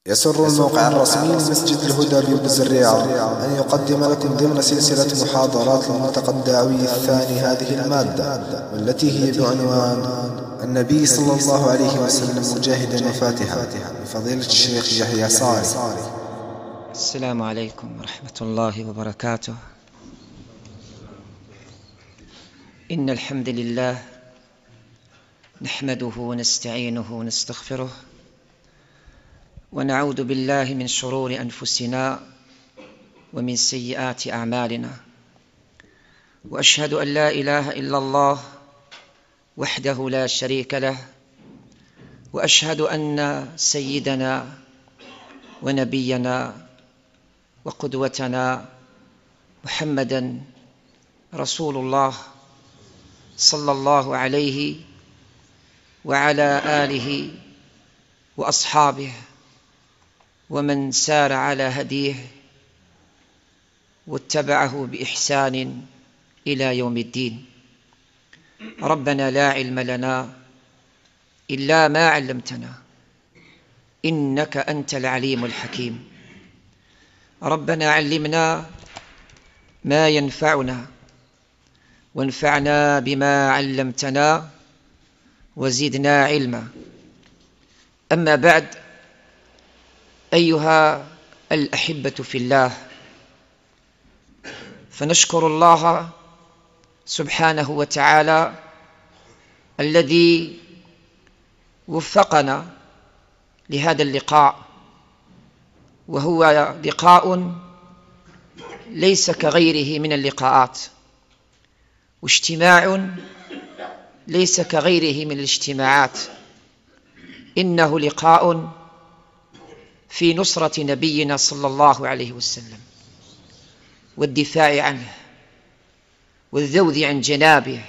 يسر الموقع الرسمي لمسجد الهدى بيوبز الرياض أن يقدم لكم ضمن سلسلة محاضرات الملتقى الدعوي الثاني هذه المادة، والتي هي بعنوان النبي صلى الله عليه وسلم مجاهدا وفاتحا، بفضيلة الشيخ يحيى صاري. السلام عليكم ورحمة الله وبركاته. إن الحمد لله نحمده ونستعينه ونستغفره، ونعوذ بالله من شرور أنفسنا ومن سيئات أعمالنا، وأشهد أن لا إله إلا الله وحده لا شريك له، وأشهد أن سيدنا ونبينا وقدوتنا محمدا رسول الله صلى الله عليه وعلى آله وأصحابه ومن سار على هديه واتبعه بإحسان إلى يوم الدين. ربنا لا علم لنا إلا ما علمتنا، إنك أنت العليم الحكيم. ربنا علمنا ما ينفعنا، وانفعنا بما علمتنا، وزدنا علما. أما بعد، أيها الأحبة في الله، فنشكر الله سبحانه وتعالى الذي وفقنا لهذا اللقاء، وهو لقاء ليس كغيره من اللقاءات، واجتماع ليس كغيره من الاجتماعات. إنه لقاء في نصرة نبينا صلى الله عليه وسلم، والدفاع عنه، والذود عن جنابه،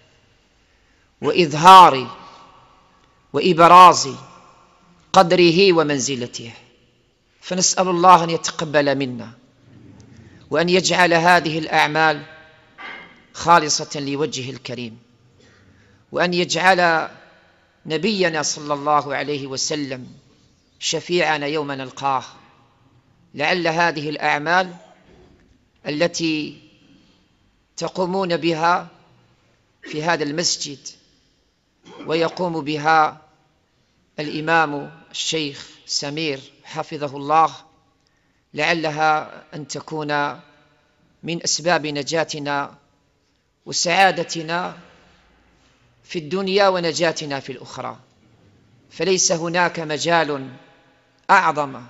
وإظهار وإبراز قدره ومنزلته. فنسأل الله أن يتقبل منا، وأن يجعل هذه الأعمال خالصة لوجهه الكريم، وأن يجعل نبينا صلى الله عليه وسلم شفيعنا يوم نلقاه. لعل هذه الأعمال التي تقومون بها في هذا المسجد ويقوم بها الإمام الشيخ سمير حفظه الله، لعلها أن تكون من أسباب نجاتنا وسعادتنا في الدنيا ونجاتنا في الأخرى. فليس هناك مجال أعظم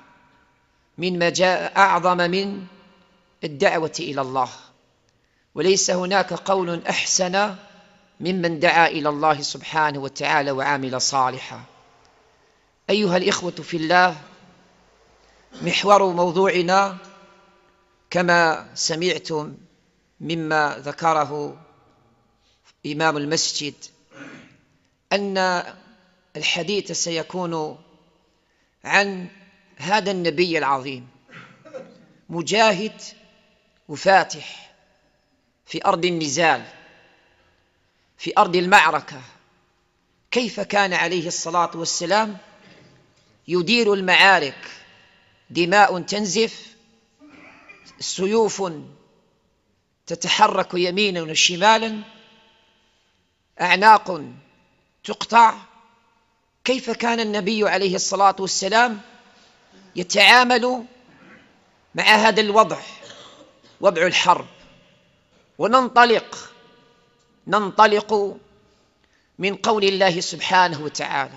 من الدعوة إلى الله، وليس هناك قول أحسن ممن دعا إلى الله سبحانه وتعالى وعامل صالحا. أيها الإخوة في الله، محور موضوعنا كما سمعتم مما ذكره إمام المسجد أن الحديث سيكون عن هذا النبي العظيم، مجاهد وفاتح في أرض النزال، في أرض المعركة. كيف كان عليه الصلاة والسلام يدير المعارك؟ دماء تنزف، سيوف تتحرك يمينا وشمالا، أعناق تقطع. كيف كان النبي عليه الصلاة والسلام يتعامل مع هذا الوضع، وضع الحرب؟ وننطلق من قول الله سبحانه وتعالى: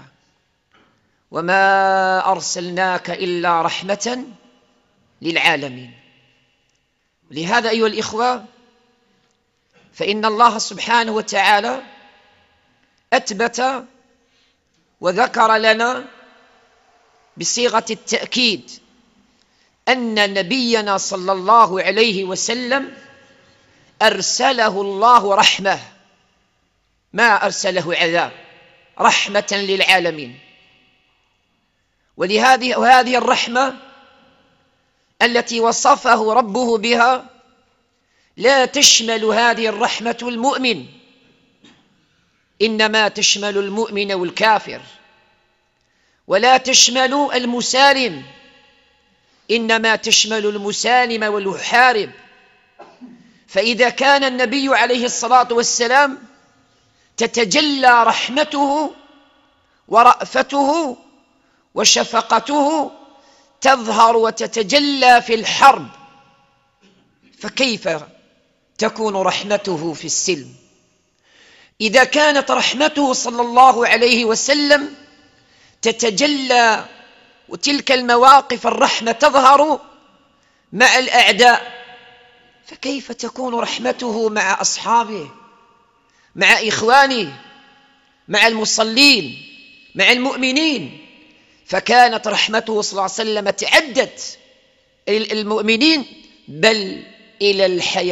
وما أرسلناك إلا رحمة للعالمين. لهذا أيها الإخوة، فإن الله سبحانه وتعالى أثبت وذكر لنا بصيغة التأكيد أن نبينا صلى الله عليه وسلم أرسله الله رحمة، ما أرسله عذاب، رحمة للعالمين. وهذه الرحمة التي وصفه ربه بها لا تشمل هذه الرحمة المؤمن، إنما تشمل المؤمن والكافر، ولا تشمل المسالم إنما تشمل المسالم والمحارب. فإذا كان النبي عليه الصلاة والسلام تتجلى رحمته ورأفته وشفقته تظهر وتتجلى في الحرب، فكيف تكون رحمته في السلم؟ إذا كانت رحمته صلى الله عليه وسلم تتجلى وتلك المواقف الرحمة تظهر مع الأعداء، فكيف تكون رحمته مع أصحابه، مع إخوانه، مع المصلين، مع المؤمنين؟ فكانت رحمته صلى الله عليه وسلم تعدت المؤمنين بل إلى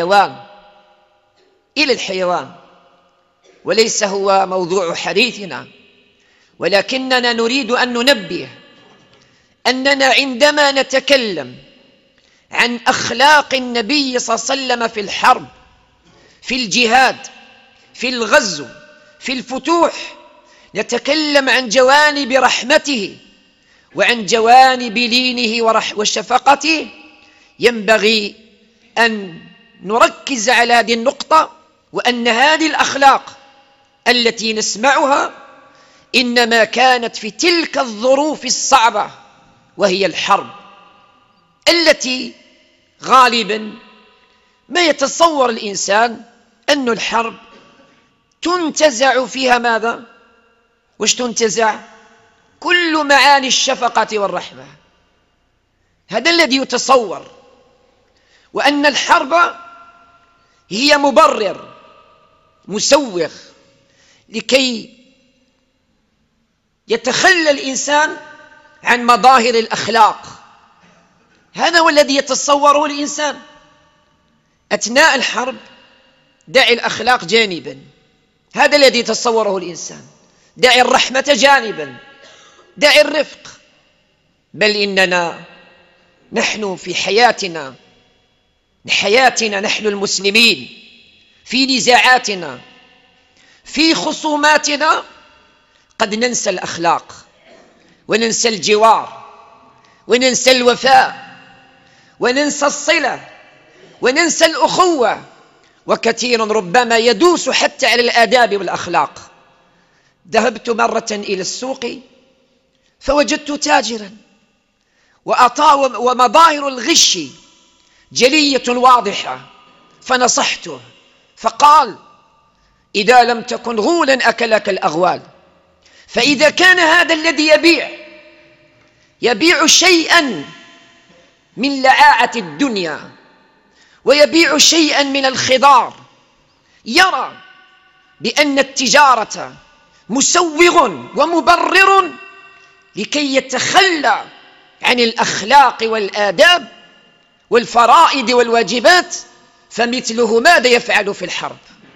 الحيوان، وليس هو موضوع حديثنا، ولكننا نريد أن ننبه أننا عندما نتكلم عن أخلاق النبي صلى الله عليه وسلم في الحرب، في الجهاد، في الغزو، في الفتوح، نتكلم عن جوانب رحمته وعن جوانب لينه وشفقته. ينبغي أن نركز على هذه النقطة، وأن هذه الأخلاق التي نسمعها إنما كانت في تلك الظروف الصعبة، وهي الحرب التي غالبا ما يتصور الإنسان أن الحرب تنتزع فيها ماذا؟ وش تنتزع؟ كل معاني الشفقة والرحمة. هذا الذي يتصور، وأن الحرب هي مبرر مسوغ لكي يتخلى الإنسان عن مظاهر الأخلاق. هذا هو الذي يتصوره الإنسان. أثناء الحرب دع الأخلاق جانبا، هذا الذي يتصوره الإنسان. دع الرحمة جانبا، دع الرفق. بل إننا نحن في حياتنا نحن المسلمين، في نزاعاتنا، في خصوماتنا، قد ننسى الأخلاق وننسى الجوار وننسى الوفاء وننسى الصلة وننسى الأخوة، وكثير ربما يدوس حتى على الآداب والأخلاق. ذهبت مرة إلى السوق فوجدت تاجرا ومظاهر الغش جلية واضحة، فنصحته فقال: إذا لم تكن غولا أكلك الأغوال. فإذا كان هذا الذي يبيع شيئا من لعاعة الدنيا ويبيع شيئا من الخضار، يرى بأن التجارة مسوغ ومبرر لكي يتخلى عن الأخلاق والآداب والفرائض والواجبات، فمثله ماذا يفعل في الحرب؟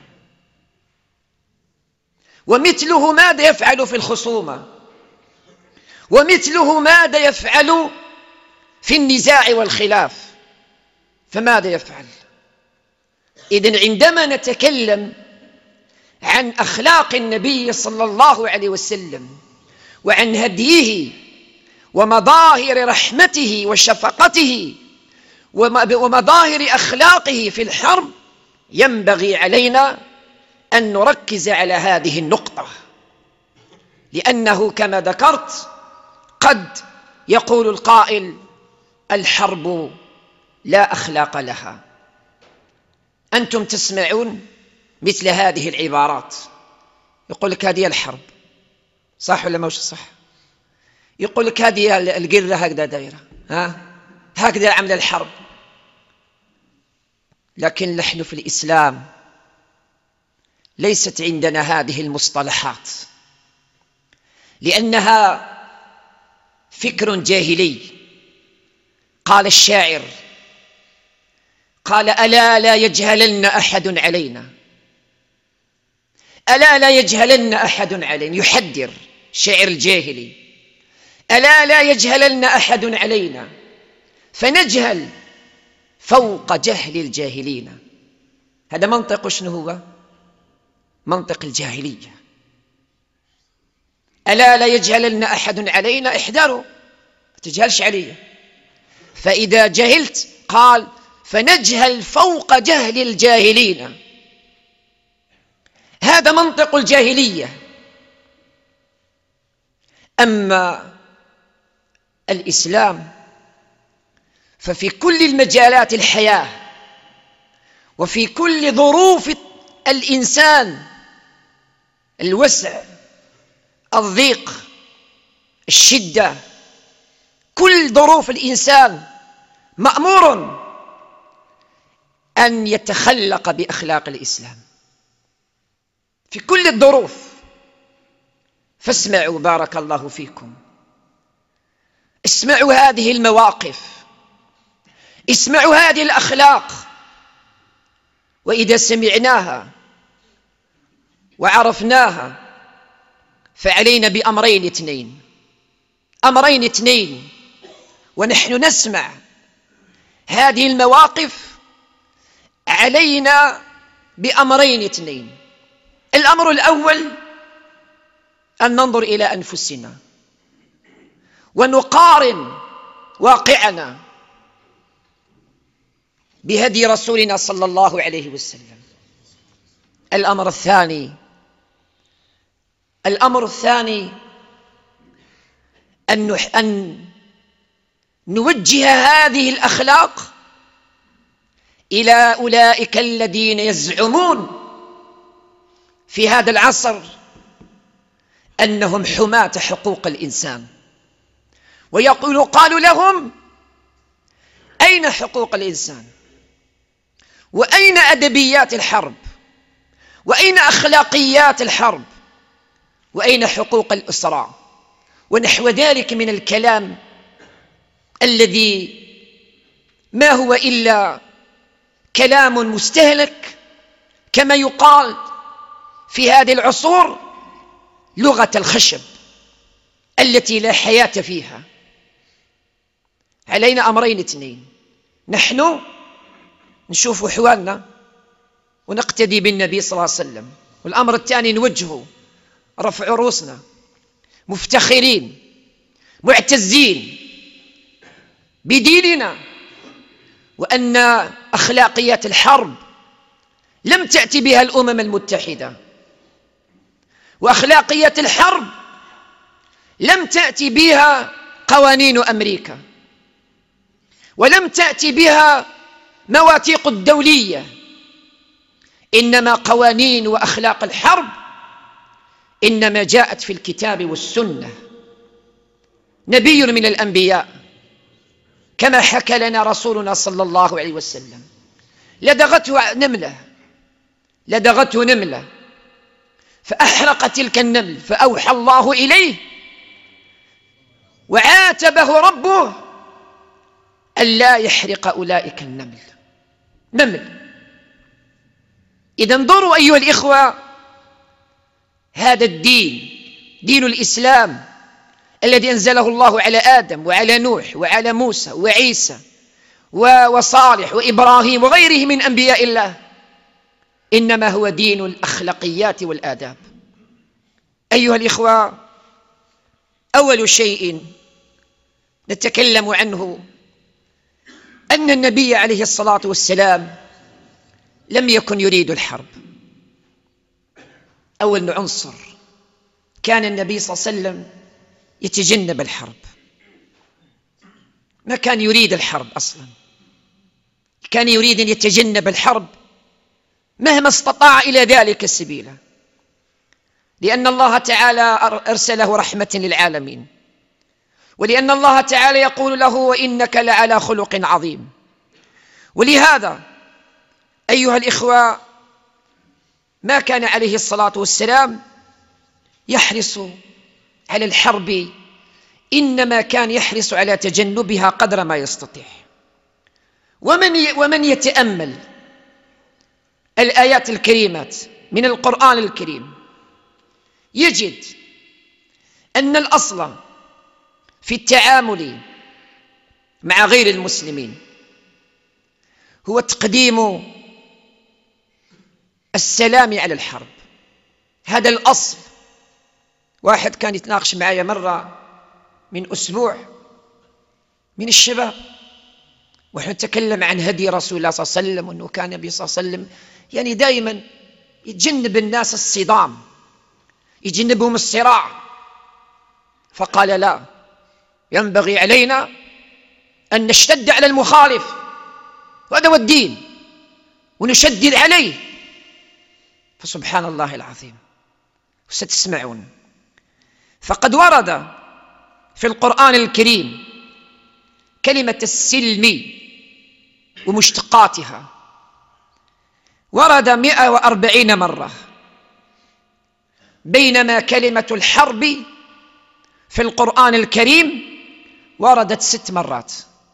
ومثله ماذا يفعل في الخصومة؟ ومثله ماذا يفعل في النزاع والخلاف؟ فماذا يفعل؟ إذن عندما نتكلم عن أخلاق النبي صلى الله عليه وسلم وعن هديه ومظاهر رحمته وشفقته ومظاهر أخلاقه في الحرب، ينبغي علينا أن نركز على هذه النقطة، لأنه كما ذكرت قد يقول القائل: الحرب لا أخلاق لها. أنتم تسمعون مثل هذه العبارات، يقول لك هذه الحرب، صح ولا مش صح؟ يقول لك هذه القردة هكذا دايرة، هكذا عمل الحرب. لكن نحن في الإسلام ليست عندنا هذه المصطلحات، لأنها فكر جاهلي. قال الشاعر، قال: ألا لا يجهلن أحد علينا، ألا لا يجهلن أحد علينا، يحذر شعر الجاهلي: ألا لا يجهلن أحد علينا فنجهل فوق جهل الجاهلين. هذا منطق شنو هو؟ منطق الجاهلية. ألا لا يجهلن أحد علينا، احذروا ما تجهلش علي. فإذا جهلت قال فنجهل فوق جهل الجاهلين. هذا منطق الجاهلية. أما الإسلام ففي كل المجالات الحياة وفي كل ظروف الإنسان، الوسع، الضيق، الشدة، كل ظروف الإنسان مأمور أن يتخلق بأخلاق الإسلام في كل الظروف. فاسمعوا بارك الله فيكم، اسمعوا هذه المواقف، اسمعوا هذه الأخلاق، وإذا سمعناها وعرفناها فعلينا بأمرين اثنين، أمرين اثنين. ونحن نسمع هذه المواقف علينا بأمرين اثنين. الأمر الأول أن ننظر إلى أنفسنا ونقارن واقعنا بهدي رسولنا صلى الله عليه وسلم. الأمر الثاني أن نوجه هذه الأخلاق إلى أولئك الذين يزعمون في هذا العصر أنهم حماة حقوق الإنسان، قالوا لهم أين حقوق الإنسان؟ وأين أدبيات الحرب؟ وأين أخلاقيات الحرب؟ وأين حقوق الأسرى؟ ونحو ذلك من الكلام الذي ما هو إلا كلام مستهلك، كما يقال في هذه العصور لغة الخشب التي لا حياة فيها. علينا أمرين اثنين، نحن نشوف أحوالنا ونقتدي بالنبي صلى الله عليه وسلم، والأمر الثاني نوجهه رفع رؤوسنا مفتخرين معتزين بديننا، وأن أخلاقيات الحرب لم تأتي بها الأمم المتحدة، وأخلاقيات الحرب لم تأتي بها قوانين أمريكا، ولم تأتي بها مواثيق الدولية، إنما قوانين وأخلاق الحرب إنما جاءت في الكتاب والسنة. نبي من الأنبياء كما حكى لنا رسولنا صلى الله عليه وسلم لدغته نملة فأحرقت تلك النمل، فأوحى الله إليه وعاتبه ربه ألا يحرق أولئك النمل. إذا انظروا أيها الإخوة، هذا الدين، دين الإسلام الذي أنزله الله على آدم وعلى نوح وعلى موسى وعيسى وصالح وإبراهيم وغيره من أنبياء الله، إنما هو دين الأخلاقيات والآداب. أيها الإخوة، أول شيء نتكلم عنه أن النبي عليه الصلاة والسلام لم يكن يريد الحرب. أول عنصر، كان النبي صلى الله عليه وسلم يتجنب الحرب، ما كان يريد الحرب أصلا، كان يريد أن يتجنب الحرب مهما استطاع إلى ذلك السبيل، لأن الله تعالى أرسله رحمة للعالمين، ولأن الله تعالى يقول له وإنك لعلى خلق عظيم. ولهذا أيها الإخوة، ما كان عليه الصلاة والسلام يحرص على الحرب، إنما كان يحرص على تجنبها قدر ما يستطيع. ومن يتأمل الآيات الكريمات من القرآن الكريم يجد أن الأصل في التعامل مع غير المسلمين هو تقديم السلام على الحرب. هذا الأصل. واحد كان يتناقش معي مرة من أسبوع من الشباب، ونحن نتكلم عن هدي رسول الله صلى الله عليه وسلم، وأنه كان النبي صلى الله عليه وسلم يعني دائما يتجنب الناس الصدام، يجنبهم الصراع، فقال لا، ينبغي علينا أن نشتد على المخالف، وهذا هو الدين، ونشدد عليه. فسبحان الله العظيم. وستسمعون فقد ورد في القرآن الكريم كلمة السلم ومشتقاتها، ورد 140 مرة، بينما كلمة الحرب في القرآن الكريم وردت 6 مرات.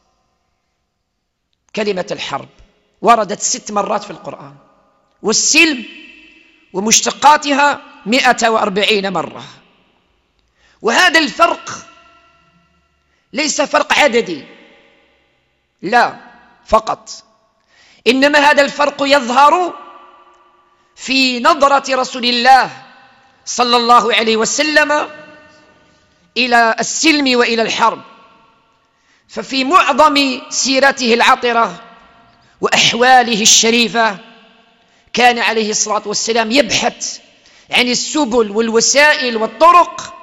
كلمة الحرب وردت 6 مرات في القرآن، والسلم ومشتقاتها 140 مرة. وهذا الفرق ليس فرق عددي، لا فقط، إنما هذا الفرق يظهر في نظرة رسول الله صلى الله عليه وسلم إلى السلم وإلى الحرب. ففي معظم سيرته العطرة وأحواله الشريفة كان عليه الصلاة والسلام يبحث عن السبل والوسائل والطرق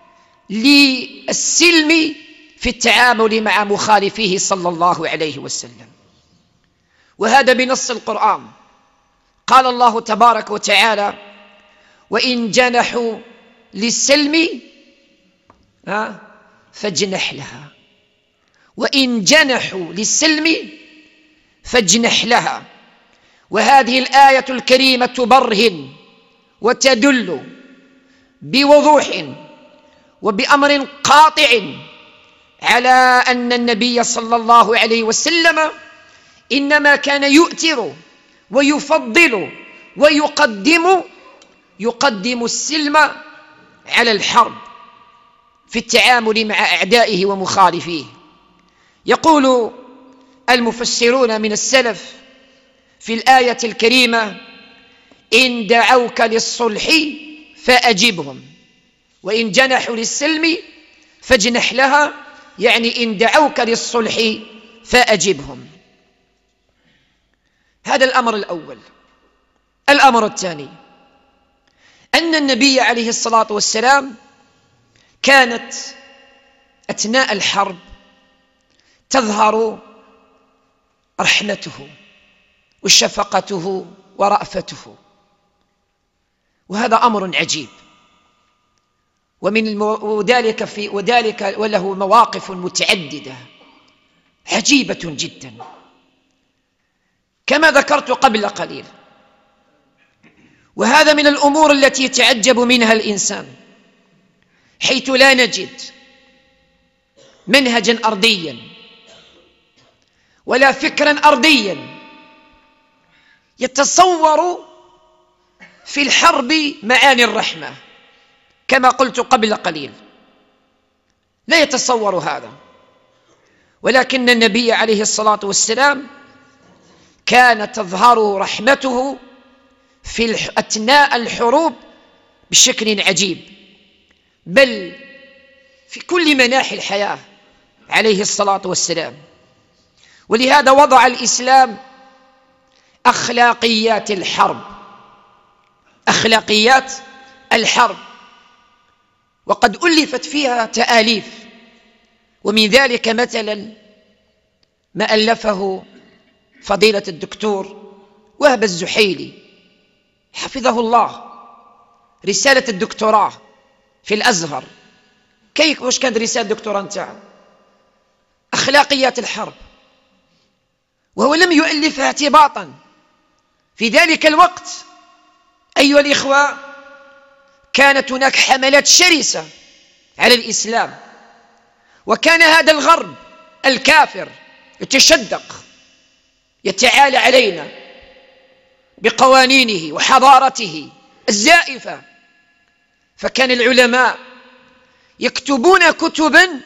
للسلم في التعامل مع مخالفيه صلى الله عليه وسلم. وهذا بنص القرآن. قال الله تبارك وتعالى: وإن جنحوا للسلم فاجنح لها، وإن جنحوا للسلم فاجنح لها. وهذه الآية الكريمة تبرهن وتدل بوضوح وبأمر قاطع على أن النبي صلى الله عليه وسلم إنما كان يؤثر ويفضل ويقدم السلم على الحرب في التعامل مع أعدائه ومخالفيه. يقول المفسرون من السلف في الآية الكريمة: إن دعوك للصلح فأجبهم، وإن جنحوا للسلم فاجنح لها، يعني إن دعوك للصلح فأجبهم. هذا الأمر الأول. الأمر الثاني أن النبي عليه الصلاة والسلام كانت أثناء الحرب تظهر رحمته وشفقته ورأفته، وهذا أمر عجيب. وذلك وله مواقف متعددة عجيبة جدا كما ذكرت قبل قليل. وهذا من الأمور التي يتعجب منها الإنسان، حيث لا نجد منهجا أرضيا ولا فكرا أرضيا يتصور في الحرب معاني الرحمة كما قلت قبل قليل، لا يتصور هذا. ولكن النبي عليه الصلاة والسلام كانت تظهره رحمته في أثناء الحروب بشكل عجيب، بل في كل مناحي الحياة عليه الصلاة والسلام. ولهذا وضع الإسلام أخلاقيات الحرب، أخلاقيات الحرب، وقد ألفت فيها تآليف. ومن ذلك مثلا ما ألفه فضيلة الدكتور وهب الزحيلي حفظه الله، رسالة الدكتوراه في الأزهر. وش كانت رسالة الدكتوراه نتاعو؟ أخلاقيات الحرب، وهو لم يؤلفها اعتباطا. في ذلك الوقت أيها الإخوة كانت هناك حملات شرسة على الإسلام، وكان هذا الغرب الكافر يتشدق، يتعالى علينا بقوانينه وحضارته الزائفة. فكان العلماء يكتبون كتبا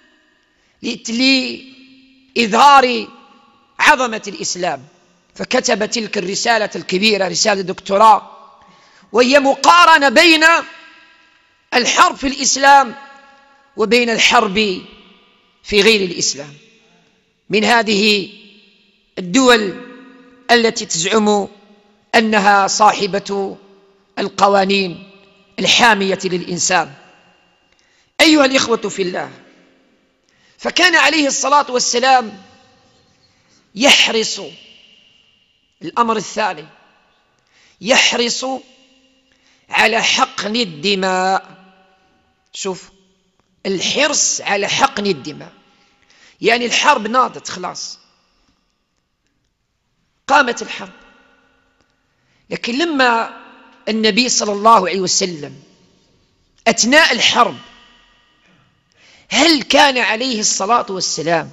لإظهار عظمة الإسلام. فكتب تلك الرسالة الكبيرة، رسالة دكتوراه، وهي مقارنة بين الحرب في الإسلام وبين الحرب في غير الإسلام. من هذه الدول التي تزعم أنها صاحبة القوانين الحامية للإنسان. أيها الإخوة في الله، فكان عليه الصلاة والسلام يحرص، الأمر الثاني، يحرص على حقن الدماء. شوف، الحرص على حقن الدماء، يعني الحرب ناضت خلاص، قامت الحرب، لكن لما النبي صلى الله عليه وسلم أثناء الحرب هل كان عليه الصلاة والسلام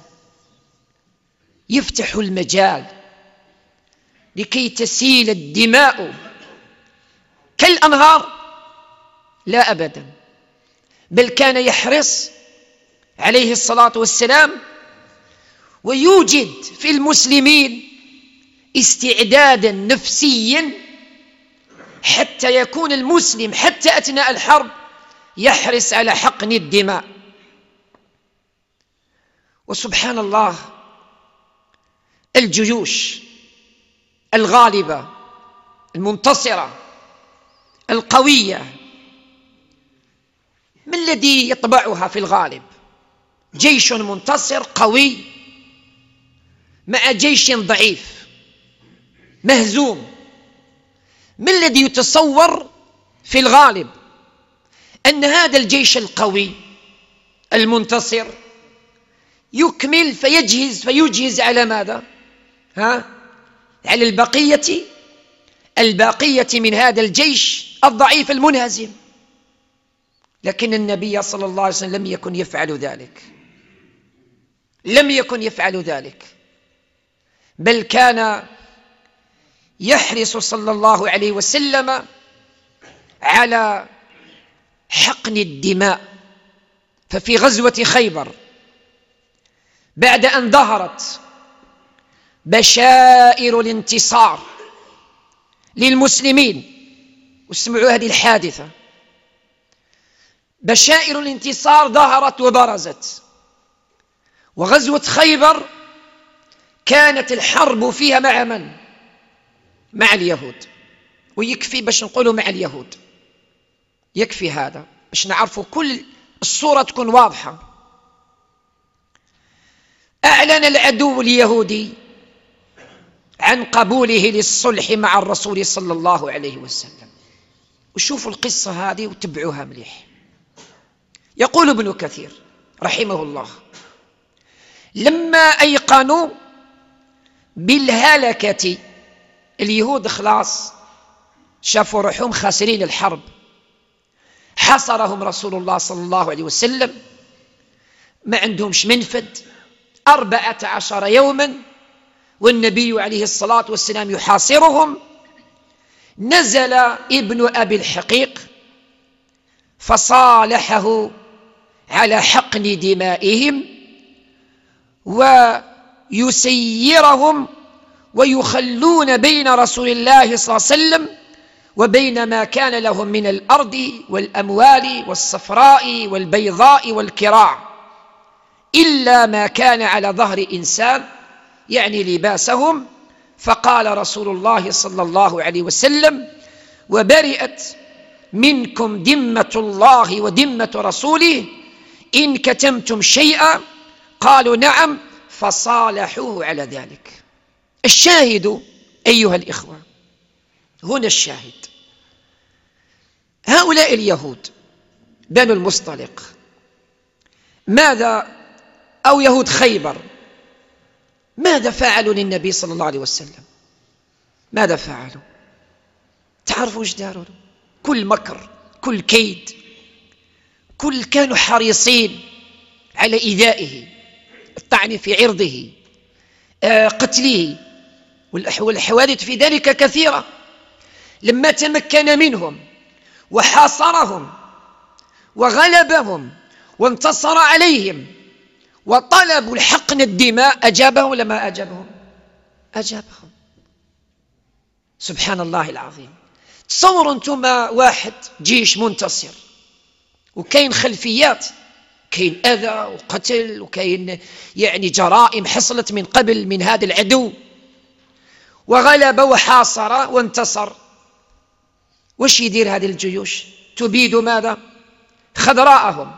يفتح المجال لكي تسيل الدماء كالأنهار؟ لا أبدا، بل كان يحرص عليه الصلاة والسلام ويوجد في المسلمين استعدادا نفسيا حتى يكون المسلم حتى أثناء الحرب يحرص على حقن الدماء. وسبحان الله، الجيوش الغالبة المنتصرة القوية ما الذي يطبعها في الغالب؟ جيش منتصر قوي مع جيش ضعيف مهزوم. ما الذي يتصور في الغالب؟ أن هذا الجيش القوي المنتصر يكمل فيجهز على ماذا؟ على البقية من هذا الجيش الضعيف المنهزم. لكن النبي صلى الله عليه وسلم لم يكن يفعل ذلك، بل كان يحرص صلى الله عليه وسلم على حقن الدماء. ففي غزوة خيبر بعد أن ظهرت بشائر الانتصار للمسلمين، واسمعوا هذه الحادثة، بشائر الانتصار ظهرت وبرزت، وغزوة خيبر كانت الحرب فيها مع من؟ مع اليهود. ويكفي باش نقولوا مع اليهود، يكفي هذا باش نعرفوا كل الصورة تكون واضحة. أعلن العدو اليهودي عن قبوله للصلح مع الرسول صلى الله عليه وسلم. وشوفوا القصة هذه وتبعوها مليح. يقول ابن كثير رحمه الله: لما أيقنوا بالهلكة، اليهود خلاص شافوا روحهم خاسرين الحرب، حصرهم رسول الله صلى الله عليه وسلم، ما عندهمش منفذ، 14 يوما والنبي عليه الصلاة والسلام يحاصرهم. نزل ابن أبي الحقيق فصالحه على حقن دمائهم ويسيرهم ويخلون بين رسول الله صلى الله عليه وسلم وبين ما كان لهم من الأرض والأموال والصفراء والبيضاء والكراع، إلا ما كان على ظهر إنسان، يعني لباسهم. فقال رسول الله صلى الله عليه وسلم: وبرئت منكم ذمة الله وذمة رسوله إن كتمتم شيئا. قالوا: نعم. فصالحوه على ذلك. الشاهد أيها الإخوة، هنا الشاهد، هؤلاء اليهود بنو المصطلق ماذا، أو يهود خيبر، ماذا فعلوا للنبي صلى الله عليه وسلم؟ ماذا فعلوا؟ تعرفوا ايش داروا؟ كل مكر، كل كيد، كانوا حريصين على إيذائه، الطعن في عرضه، قتله، والحوادث في ذلك كثيرة. لما تمكن منهم وحاصرهم وغلبهم وانتصر عليهم وطلبوا الحقن الدماء، أجابهم ولا ما أجابهم؟ أجابهم. سبحان الله العظيم. تصوروا أنتم واحد جيش منتصر وكاين خلفيات، كاين أذى وقتل وكاين يعني جرائم حصلت من قبل من هذا العدو وغلب وحاصر وانتصر، وش يدير هذه الجيوش؟ تبيد ماذا؟ خضراءهم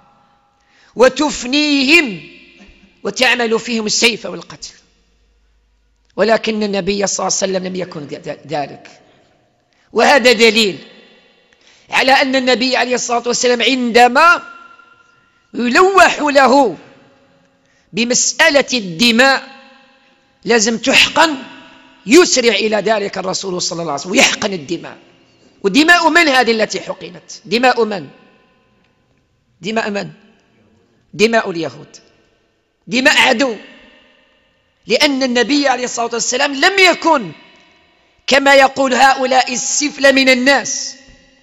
وتفنيهم وتعمل فيهم السيف والقتل. ولكن النبي صلى الله عليه وسلم لم يكن ذلك، وهذا دليل على أن النبي عليه الصلاة والسلام عندما يلوح له بمسألة الدماء لازم تحقن، يسرع إلى ذلك الرسول صلى الله عليه وسلم ويحقن الدماء. ودماء من هذه التي حقنت؟ دماء من؟ دماء من؟ دماء اليهود، دماء عدو. لأن النبي عليه الصلاة والسلام لم يكن كما يقول هؤلاء السفل من الناس،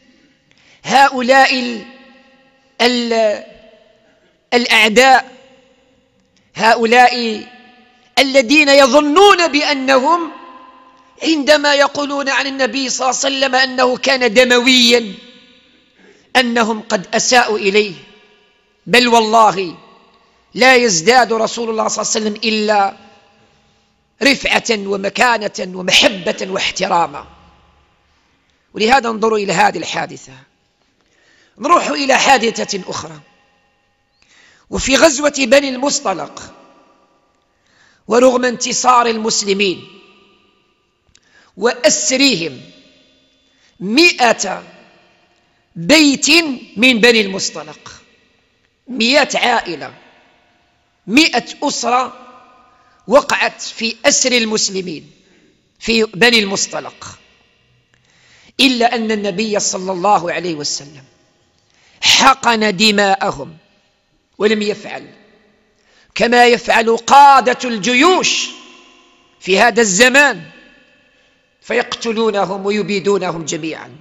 هؤلاء الأعداء، هؤلاء الذين يظنون بأنهم عندما يقولون عن النبي صلى الله عليه وسلم أنه كان دمويا أنهم قد أساءوا إليه. بل والله لا يزداد رسول الله صلى الله عليه وسلم إلا رفعة ومكانة ومحبة واحتراما. ولهذا انظروا إلى هذه الحادثة. نروح إلى حادثة أخرى، وفي غزوة بني المصطلق، ورغم انتصار المسلمين وأسرهم 100 بيت من بني المصطلق، 100 عائلة، 100 أسرة وقعت في أسر المسلمين في بني المصطلق، إلا أن النبي صلى الله عليه وسلم حقن دماءهم، ولم يفعل كما يفعل قادة الجيوش في هذا الزمان، فيقتلونهم ويبيدونهم جميعا.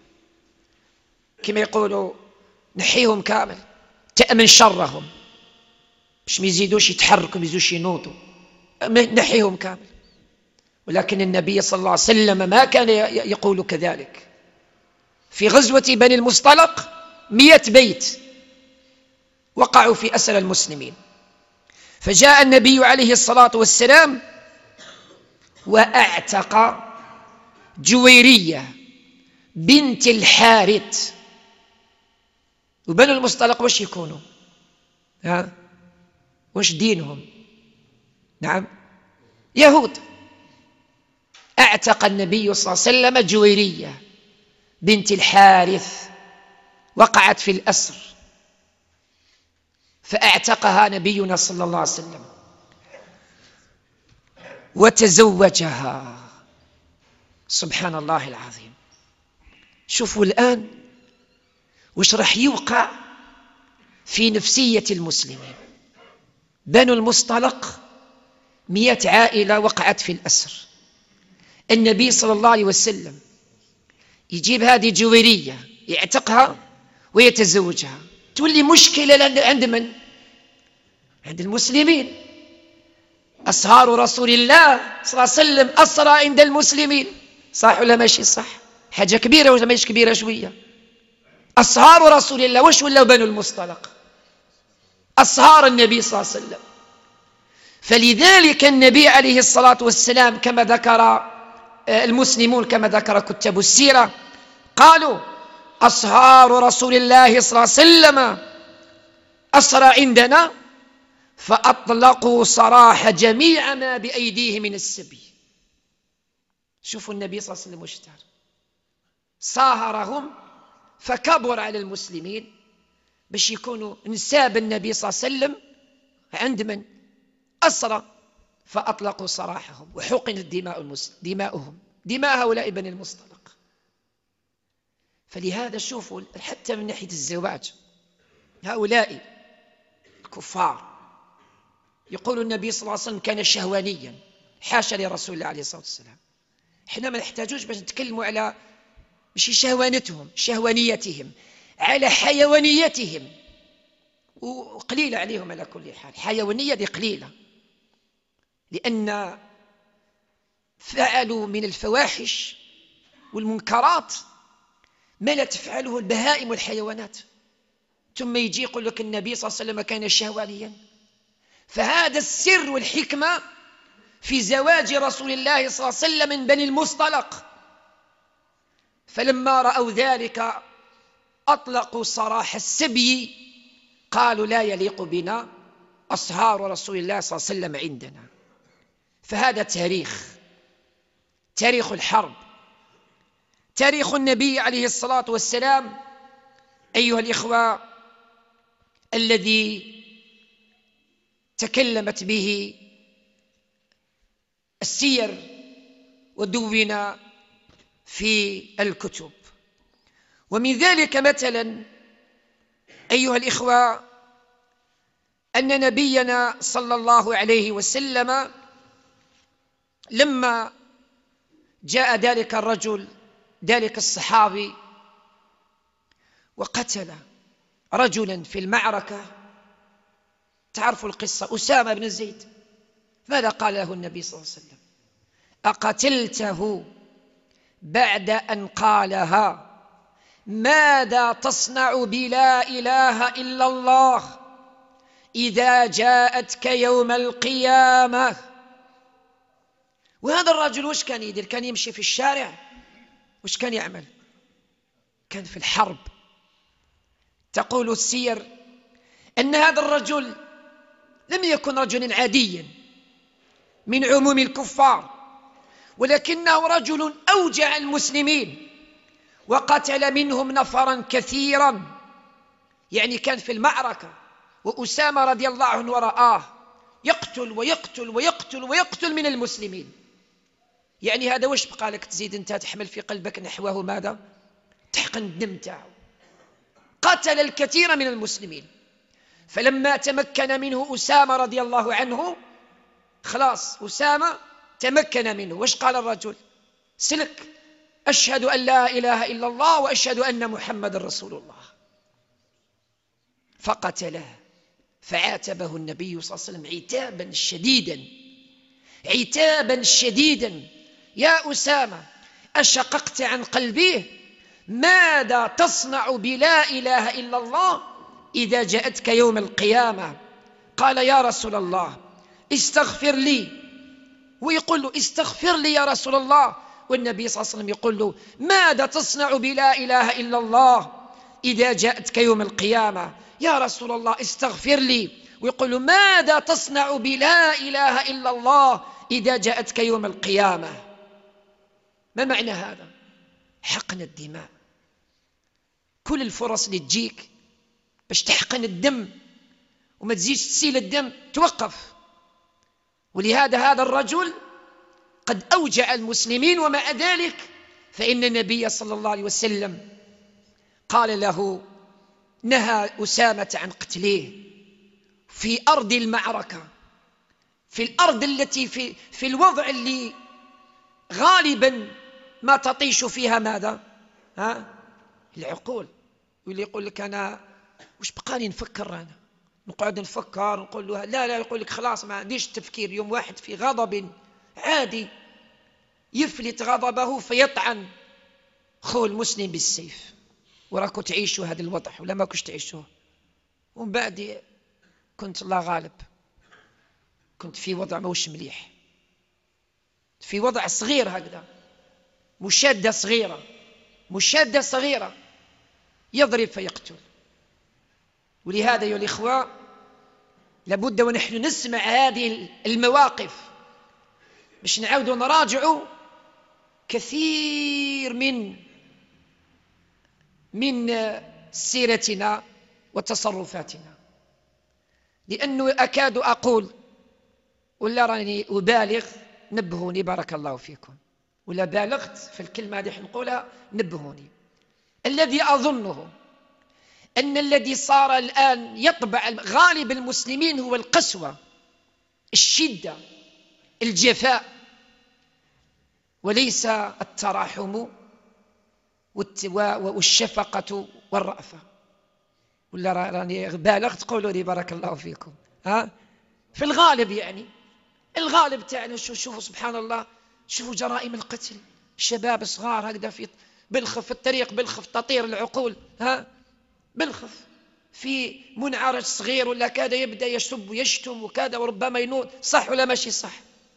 كما يقولوا نحيهم كامل، تأمن شرهم، مش يزيدوش يتحركوا، يزيدوش ينوضوا، نحيهم كامل. ولكن النبي صلى الله عليه وسلم ما كان يقول كذلك. في غزوة بني المصطلق 100 بيت وقعوا في أسر المسلمين، فجاء النبي عليه الصلاة والسلام وأعتق جويرية بنت الحارث. وبنو المصطلق وش يكونوا؟ وش دينهم؟ نعم، يهود. اعتق النبي صلى الله عليه وسلم جويرية بنت الحارث، وقعت في الأسر، فاعتقها نبينا صلى الله عليه وسلم وتزوجها. سبحان الله العظيم. شوفوا الآن وش رح يوقع في نفسية المسلمين. بنو المصطلق 100 عائلة وقعت في الأسر، النبي صلى الله عليه وسلم يجيب هذه جويرية يعتقها ويتزوجها. تولي مشكلة عند من؟ عند المسلمين. أصهار رسول الله صلى الله عليه وسلم أسرى عند المسلمين، صح ولا ماشي صح؟ حاجة كبيرة ولا ماشي كبيرة شوية؟ أصهار رسول الله وش ولا بنو المصطلق؟ أصهار النبي صلى الله عليه وسلم. فلذلك النبي عليه الصلاة والسلام كما ذكر المسلمون، كما ذكر كتاب السيرة، قالوا أصهار رسول الله صلى الله عليه وسلم أسرى عندنا فأطلقوا سراح جميع ما بأيديه من السبي. شوفوا النبي صلى الله عليه وسلم واشتهر، صاهرهم، فكبر على المسلمين باش يكونوا نساب النبي صلى الله عليه وسلم عند من؟ أسرى، فأطلقوا سراحهم وحقنت دماؤهم، دماء هؤلاء بني المصطلق. فلهذا شوفوا حتى من ناحية الزواج هؤلاء الكفار يقول النبي صلى الله عليه وسلم كان شهوانيا، حاشا لرسول الله عليه الصلاة والسلام. احنا ما نحتاجوش باش نتكلموا على مش شهوانتهم، شهوانيتهم، على حيوانيتهم، وقليلة عليهم على كل حال. حيوانية دي قليلة، لأن فعلوا من الفواحش والمنكرات ما لا تفعله البهائم والحيوانات. ثم يجي يقول لك النبي صلى الله عليه وسلم كان شهوانيا. فهذا السر والحكمة في زواج رسول الله صلى الله عليه وسلم من بني المصطلق، فلما رأوا ذلك أطلقوا سراح السبي، قالوا لا يليق بنا أصهار رسول الله صلى الله عليه وسلم عندنا. فهذا تاريخ الحرب، تاريخ النبي عليه الصلاة والسلام أيها الإخوة، الذي تكلمت به السير ودون في الكتب. ومن ذلك مثلا أيها الإخوة أن نبينا صلى الله عليه وسلم لما جاء ذلك الرجل، ذلك الصحابي، وقتل رجلا في المعركة، تعرفوا القصة، أسامة بن زيد، ماذا قال له النبي صلى الله عليه وسلم؟ أقتلته بعد أن قالها؟ ماذا تصنع بلا إله إلا الله إذا جاءتك يوم القيامة؟ وهذا الرجل وش كان يدير؟ كان يمشي في الشارع، وش كان يعمل؟ كان في الحرب. تقول السير أن هذا الرجل لم يكن رجلا عاديا من عموم الكفار، ولكنه رجل أوجع المسلمين وقتل منهم نفرا كثيرا، يعني كان في المعركة وأسامة رضي الله عنه ورآه يقتل ويقتل ويقتل ويقتل من المسلمين. يعني هذا وش بقى لك تزيد أنت تحمل في قلبك نحوه ماذا؟ تحقن الدم تاعه. قتل الكثير من المسلمين، فلما تمكن منه أسامة رضي الله عنه، خلاص أسامة تمكن منه، وش قال الرجل؟ سلك، أشهد أن لا إله إلا الله وأشهد أن محمد رسول الله. فقتله، فعاتبه النبي صلى الله عليه وسلم عتابا شديدا: يا أسامة، أشققت عن قلبه؟ ماذا تصنع بلا إله إلا الله إذا جاءتك يوم القيامة؟ قال: يا رسول الله استغفر لي. ويقول له: استغفر لي يا رسول الله. والنبي صلى الله عليه وسلم يقول له: ماذا تصنع بلا إله إلا الله إذا جاءتك يوم القيامة؟ يا رسول الله استغفر لي. ويقول له: ماذا تصنع بلا إله إلا الله إذا جاءتك يوم القيامة؟ ما معنى هذا؟ حقن الدماء. كل الفرص اللي تجيك باش تحقن الدم وما تزيدش تسيل الدم توقف. ولهذا هذا الرجل قد أوجع المسلمين، ومع ذلك فإن النبي صلى الله عليه وسلم قال له، نهى أسامة عن قتله في أرض المعركة، في الأرض التي في الوضع اللي غالبا ما تطيش فيها ماذا؟ العقول. واللي يقول لك أنا وش بقاني نفكر، أنا نقعد نفكر نقول له لا، يقول لك خلاص ما عنديش تفكير. يوم واحد في غضب عادي يفلت غضبه فيطعن خو المسلم بالسيف، وراكو تعيشوا هذا الوضع ولا ما كنتش تعيشوه. ومن بعد كنت الله غالب، كنت في وضع موش مليح، في وضع صغير هكذا، مشادة صغيرة يضرب فيقتل. ولهذا يا الإخوة لابد ونحن نسمع هذه المواقف باش نعاودوا نراجعوا كثير من سيرتنا وتصرفاتنا، لأنه أكاد أقول ولا راني أبالغ، نبهوني بارك الله فيكم، ولا بالغت في الكلمة هذه نقولها نبهوني. الذي أظنه أن الذي صار الآن يطبع غالب المسلمين هو القسوة، الشدة، الجفاء، وليس التراحم والشفقة والرأفة. ولا راني بالغت قولوا لي بارك الله فيكم. في الغالب يعني الغالب تاعنا شوفوا سبحان الله، شوفوا جرائم القتل، شباب صغار هكذا بالخف الطريق، بالخف تطير العقول، بالخف في منعرج صغير ولا كذا يبدأ يسب ويشتم وكذا، وربما ينوض. صح ولا ماشي صح؟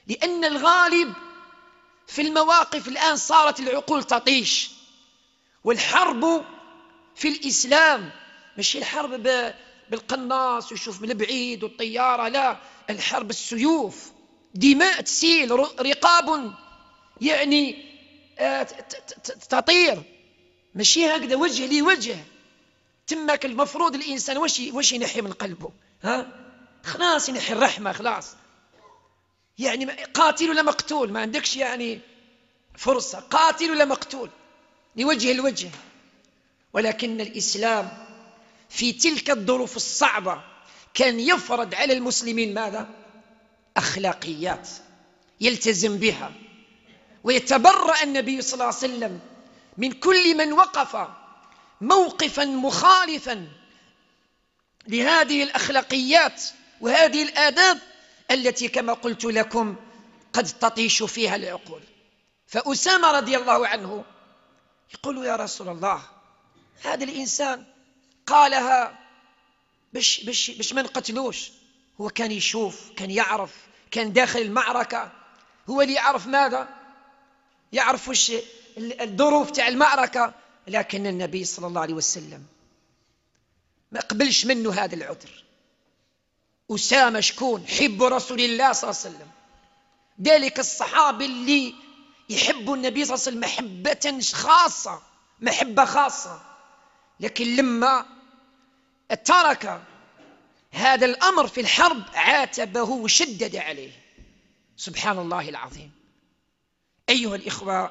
لأن الغالب في المواقف الآن صارت العقول تطيش، والحرب في الإسلام مش الحرب بالقناص ويشوف من البعيد والطيارة، لا، الحرب السيوف، دماء تسيل، رقاب يعني تطير، ماشي هكذا وجه لوجه. تمك المفروض الإنسان وش ينحي من قلبه؟ خلاص ينحي الرحمة، خلاص يعني قاتل ولا مقتول، ما عندكش يعني فرصة، قاتل ولا مقتول لوجه الوجه. ولكن الإسلام في تلك الظروف الصعبة كان يفرض على المسلمين ماذا؟ أخلاقيات يلتزم بها، ويتبرأ النبي صلى الله عليه وسلم من كل من وقف موقفا مخالفا لهذه الأخلاقيات وهذه الآداب التي كما قلت لكم قد تطيش فيها العقول. فأسامة رضي الله عنه يقول يا رسول الله، هذا الإنسان قالها بش ما نقتلوش، هو كان يشوف، كان يعرف، كان داخل المعركة، هو اللي يعرف ماذا؟ يعرف وش الظروف تاع المعركة. لكن النبي صلى الله عليه وسلم ما قبلش منه هذا العذر. أسامة شكون؟ حب رسول الله صلى الله عليه وسلم، ذلك الصحابي اللي يحب النبي صلى الله عليه وسلم محبة خاصة، محبة خاصة، لكن لما ترك هذا الأمر في الحرب عاتبه وشدد عليه. سبحان الله العظيم. أيها الإخوة،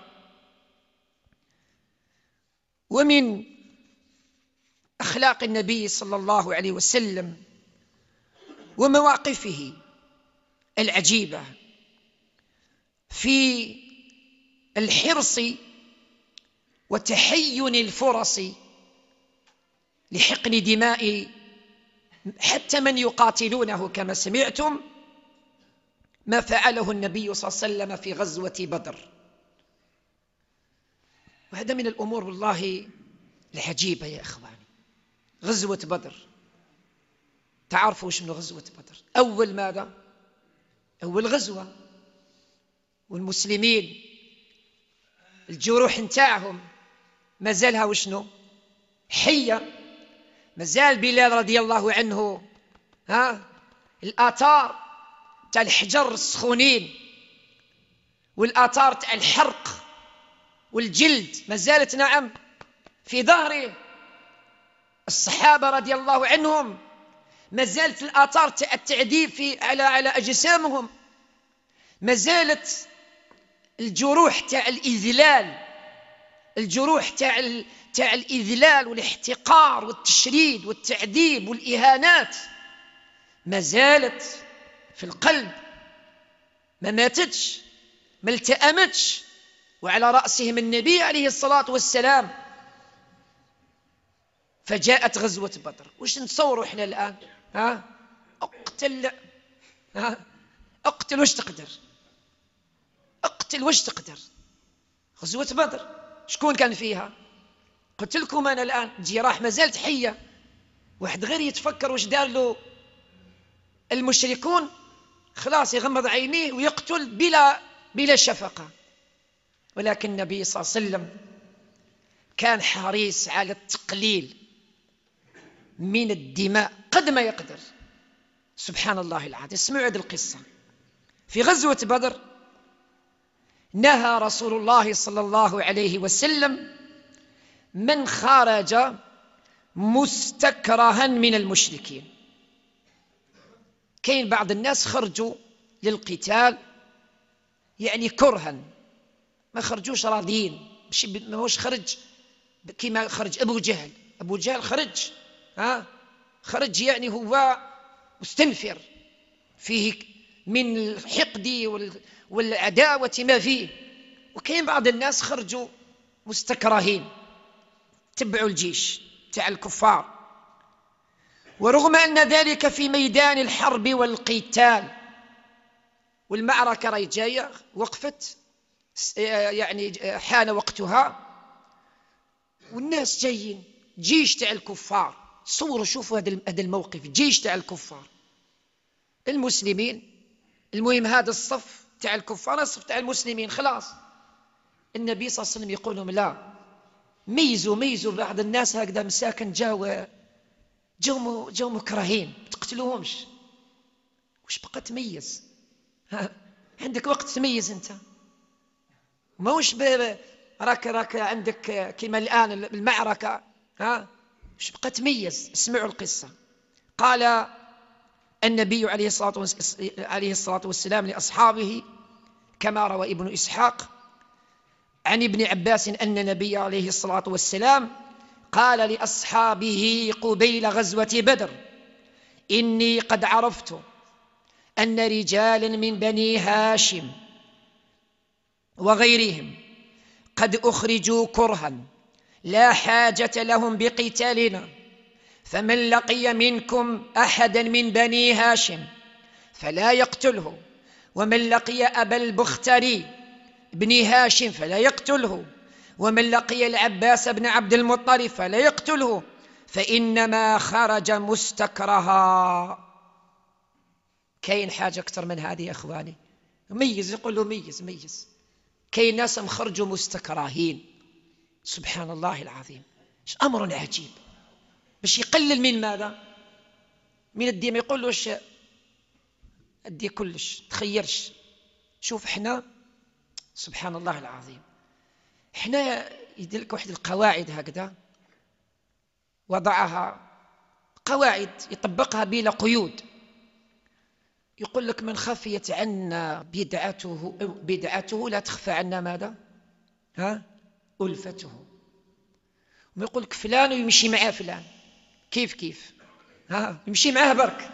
ومن أخلاق النبي صلى الله عليه وسلم ومواقفه العجيبة في الحرص وتحين الفرص لحقن دماء حتى من يقاتلونه، كما سمعتم ما فعله النبي صلى الله عليه وسلم في غزوة بدر. وهذا من الأمور والله العجيبة يا إخواني. غزوة بدر، تعرفوا شنو غزوة بدر؟ أول ماذا؟ أول غزوة، والمسلمين الجروح نتاعهم ما زالها وشنو؟ حية. ما زال بلال رضي الله عنه الآثار تاع الحجر السخونين والآثار تاع الحرق والجلد ما زالت نعم في ظهره. الصحابة رضي الله عنهم ما زالت الآثار تاع التعذيب على أجسامهم، ما زالت الجروح تاع الإذلال، الجروح تاع الإذلال والاحتقار والتشريد والتعذيب والإهانات ما زالت في القلب، ما ماتتش، ما التأمتش. وعلى رأسهم النبي عليه الصلاة والسلام. فجاءت غزوة بدر. وش نتصوروا احنا الآن؟ اقتل وش تقدر، اقتل وش تقدر. غزوة بدر شكون كان فيها؟ قلت لكم أنا الآن جراح ما زالت حية. واحد غير يتفكر وش دار له المشركون، خلاص يغمض عينيه ويقتل بلا شفقة. ولكن النبي صلى الله عليه وسلم كان حريص على التقليل من الدماء قد ما يقدر. سبحان الله العظيم. اسمعوا هذه القصة. في غزوة بدر نهى رسول الله صلى الله عليه وسلم من خرج مستكرها من المشركين. كاين بعض الناس خرجوا للقتال يعني كرها، ما خرجوش راضيين، ما هوش خرج كما خرج أبو جهل. أبو جهل خرج يعني هو مستنفر فيه من الحقد والعداوة ما فيه. وكاين بعض الناس خرجوا مستكرهين، تبعوا الجيش تاع الكفار، ورغم أن ذلك في ميدان الحرب والقتال والمعركة راهي جاية، وقفت يعني حان وقتها والناس جايين، جيش تاع الكفار. صوروا شوفوا هذا الموقف، جيش تاع الكفار، المسلمين. المهم هذا الصف تاع الكفار نصف تاع المسلمين خلاص. النبي صلى الله عليه وسلم يقول لهم لا، ميزوا بعض الناس هكذا مساكن جاو مكرهين، ما تقتلوهمش. وش بقى تميز؟ عندك وقت تميز انت، موش راك عندك كما الآن المعركة. وش بقى تميز؟ اسمعوا القصة. قال النبي عليه الصلاة والسلام لأصحابه كما روى ابن إسحاق عن ابن عباس أن النبي عليه الصلاة والسلام قال لأصحابه قبيل غزوة بدر: إني قد عرفت أن رجالا من بني هاشم وغيرهم قد أخرجوا كرها لا حاجة لهم بقتالنا، فمن لقي منكم أحدا من بني هاشم فلا يقتله، ومن لقي أبا البختري بن هاشم فلا يقتله، ومن لقي العباس بن عبد المطلب فلا يقتله، فإنما خرج مستكرها. كاين حاجة أكثر من هذه يا أخواني؟ ميز، يقول له ميز. كاين ناس خرجوا مستكرهين. سبحان الله العظيم، أمر عجيب. باش يقلل من ماذا؟ من الدين. ما يقولوش أدي كلش، تخيرش. شوف احنا سبحان الله العظيم، احنا يدلك واحد القواعد هكذا، وضعها قواعد يطبقها بلا قيود. يقول لك من خفيت عنا بدعته لا تخفى عنا ماذا؟ ألفته. وما يقول لك فلان ويمشي معاه فلان، كيف يمشي معاه برك،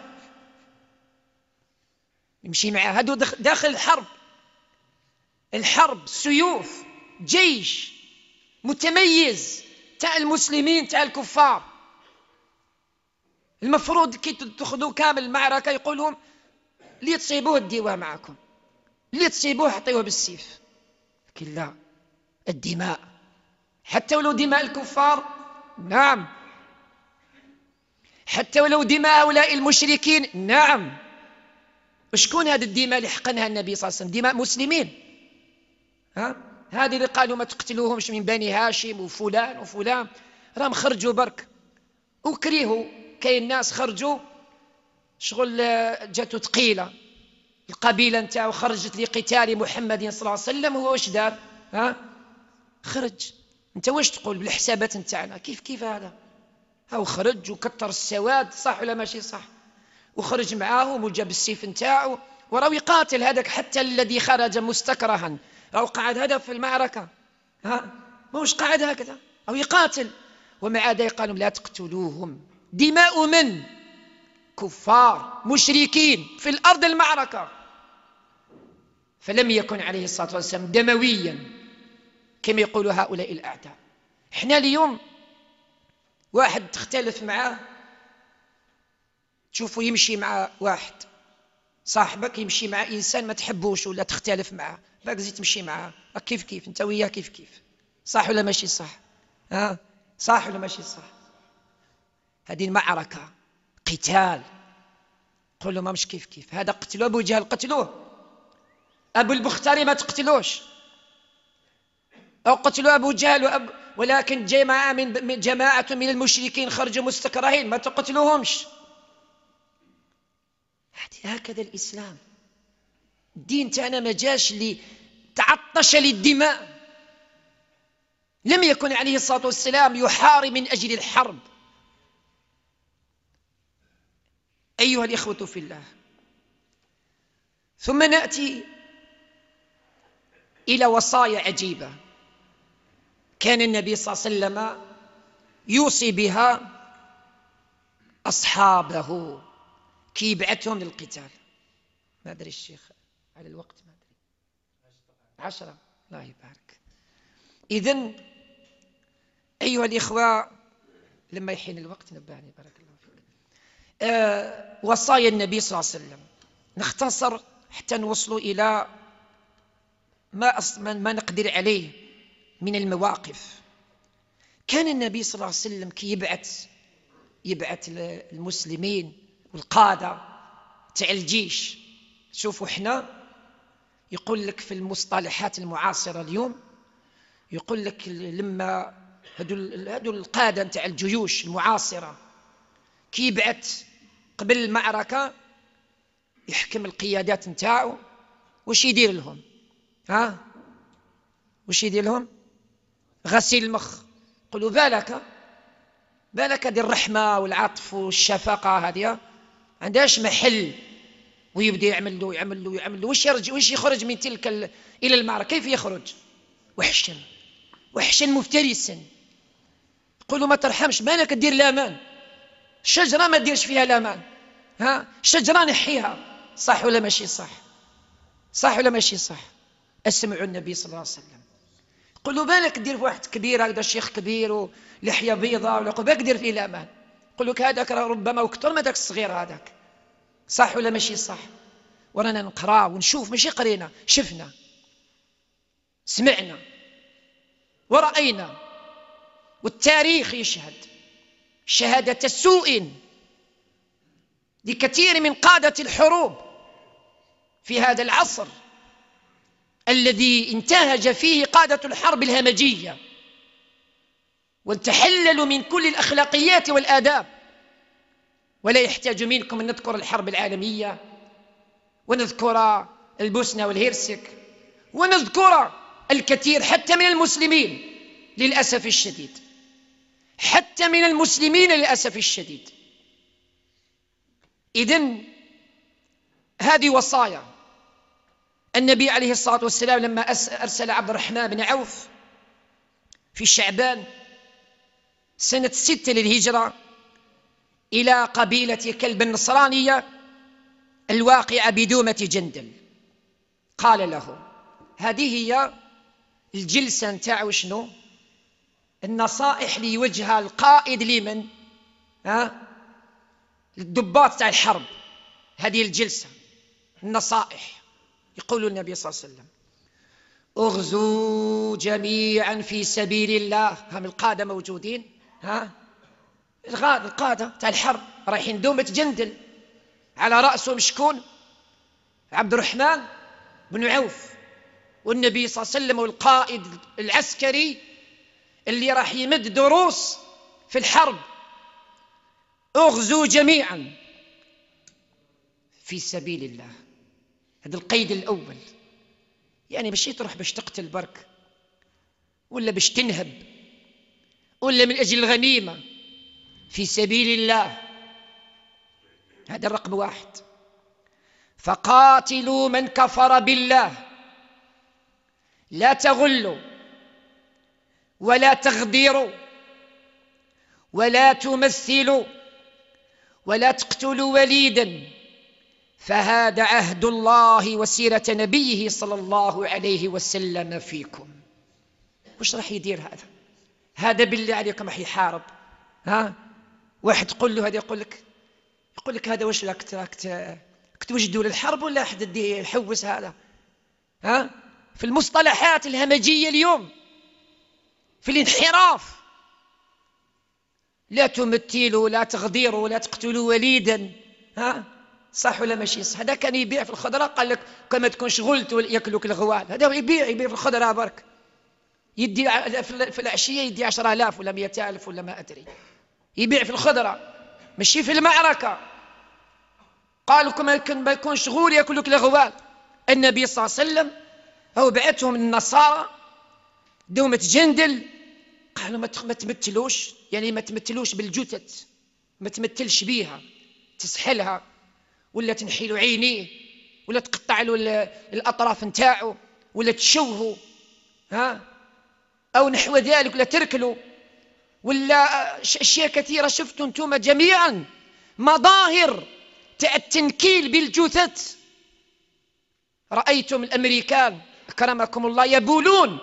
يمشي معاه. هذا داخل الحرب سيوف، جيش متميز تاع المسلمين تاع الكفار. المفروض كي تأخذوا كامل المعركة يقول لهم اللي تصيبوه اديوه معكم، اللي تصيبوه حطيوه بالسيف. لكن لا، الدماء حتى ولو دماء الكفار، نعم، حتى ولو دماء هؤلاء المشركين، نعم. وشكون هذه الدماء اللي حقنها النبي صلى الله عليه وسلم؟ دماء مسلمين. هذه اللي قالوا ما تقتلوهمش من بني هاشم وفلان راهم خرجوا برك وكرهوا. كاين ناس خرجوا شغل جاتو ثقيله، القبيله نتاعو خرجت لقتال محمد صلى الله عليه وسلم. هو واش دار؟ خرج. انت واش تقول بالحسابات نتاعنا؟ كيف هذا؟ هاو خرج وكتر السواد، صح ولا ماشي صح؟ وخرج معاهم وجاب السيف نتاعو وراو يقاتل هذاك. حتى الذي خرج مستكرها راو قاعد هذا في المعركه، موش قاعد هكذا، او يقاتل. ومع ذلك قالوا لا تقتلوهم، دماء من؟ كفار مشركين في الأرض المعركة. فلم يكن عليه الصلاة والسلام دمويا كما يقول هؤلاء الأعداء. احنا اليوم واحد تختلف معاه، تشوفه يمشي مع واحد صاحبك، يمشي مع إنسان ما تحبوش ولا تختلف معاه، باك زي تمشي معاه كيف انت وياه كيف، صح ولا ماشي صح؟ صح ولا ماشي صح؟ هذه المعركة قتال. قل له ما مش كيف. هذا قتلوه، أبو جهل قتلوه، أبو البختري ما تقتلوش، أو قتلوا أبو جهل ولكن جماعة من المشركين خرجوا مستكرهين، ما تقتلوهمش. هكذا الإسلام، الدين تاعنا ما جاش لتعطش للدماء. لم يكن عليه الصلاة والسلام يحارب من أجل الحرب. أيها الإخوة في الله، ثم نأتي إلى وصايا عجيبة كان النبي صلى الله عليه وسلم يوصي بها أصحابه كي يبعثهم للقتال. ما أدري الشيخ على الوقت، ما أدري 10. الله يبارك. إذن أيها الإخوة، لما يحين الوقت نبهني، بارك الله فيك. وصايا النبي صلى الله عليه وسلم نختصر حتى نوصلوا إلى ما نقدر عليه من المواقف. كان النبي صلى الله عليه وسلم كي يبعث المسلمين والقادة تاع الجيش. شوفوا احنا يقول لك في المصطلحات المعاصرة اليوم، يقول لك لما هدو القادة نتاع الجيوش المعاصرة كي يبعث قبل المعركة يحكم القيادات نتاعو، وش يدير لهم؟ وش يدير لهم؟ غسيل المخ. قلوا بالك هذه الرحمة والعطف والشفقة هذه عندهاش محل، ويبدأ يعمل له وش يخرج من تلك إلى المعركة؟ كيف يخرج؟ وحشا مفترسا. قلوا ما ترحمش، بالك تدير لامان، الشجرة ما تديرش فيها لامان، الشجرة نحيها. صح ولا ماشي صح؟ صح ولا ماشي صح؟ اسمعوا النبي صلى الله عليه وسلم. قلوا بالك دير في واحد كبير هكذا، شيخ كبير ولحية بيضاء، ولا بالك دير فيه لامان. قل لك هذاك ربما وكثر ما ذاك الصغير هذاك. صح ولا ماشي صح؟ ورانا نقرا ونشوف، ماشي قرينا، شفنا سمعنا ورأينا، والتاريخ يشهد شهادة سوء لكثير من قادة الحروب في هذا العصر الذي انتهج فيه قادة الحرب الهمجية وتحللوا من كل الأخلاقيات والآداب. ولا يحتاج منكم أن نذكر الحرب العالمية، ونذكر البوسنة والهرسك، ونذكر الكثير حتى من المسلمين للأسف الشديد، حتى من المسلمين للأسف الشديد. إذن هذه وصايا النبي عليه الصلاة والسلام لما أرسل عبد الرحمن بن عوف في شعبان سنة 6 للهجرة إلى قبيلة كلب النصرانية الواقعة بدومة جندل. قال له هذه هي الجلسة نتاعو، شنو النصائح اللي يوجهها القائد لمن؟ الضباط تاع الحرب. هذه الجلسة النصائح. يقول النبي صلى الله عليه وسلم اغزوا جميعا في سبيل الله. هم القادة موجودين، القادة تاع الحرب رايحين دومة جندل، على رأسهم شكون؟ عبد الرحمن بن عوف، والنبي صلى الله عليه وسلم والقائد العسكري اللي راح يمد دروس في الحرب. اغزوا جميعا في سبيل الله. هذا القيد الأول، يعني باش تروح باش تقتل برك، ولا باش تنهب، ولا من أجل الغنيمة. في سبيل الله، هذا الرقم 1. فقاتلوا من كفر بالله، لا تغلوا ولا تغديروا ولا تمثلوا ولا تقتلوا وليدا، فهذا عهد الله وسيرة نبيه صلى الله عليه وسلم فيكم. وش راح يدير هذا بالله عليكم راح يحارب؟ واحد تقول له هذا، يقول لك هذا واش راك توجدوا للحرب، ولا أحد يحوس هذا؟ في المصطلحات الهمجية اليوم، في الانحراف، لا تمثلوا ولا تغديروا ولا تقتلوا وليدا. صح ولا ماشي صح؟ هذا كان يبيع في الخضرة، قال لك كما تكون شغلت ياكلوك الغوال. هذا يبيع في الخضرة برك، يدي في العشية يدي 10,000 ولا 100,000 ولا ما أدري، يبيع في الخضرة ماشي في المعركة. قالوا كما يكون شغول ياكلوك الغوال. النبي صلى الله عليه وسلم هو بعثهم النصارى دومة جندل، قالوا ما تمثلوش، يعني ما تمثلوش بالجثث، ما تمثلش بيها، تسحلها ولا تنحيلوا عينيه ولا تقطع له الأطراف نتاعه ولا تشوهه، أو نحو ذلك، ولا تركله، ولا أشياء كثيرة. شفتوا أنتم جميعا مظاهر التنكيل بالجثث. رأيتم الأمريكان أكرمكم الله يبولون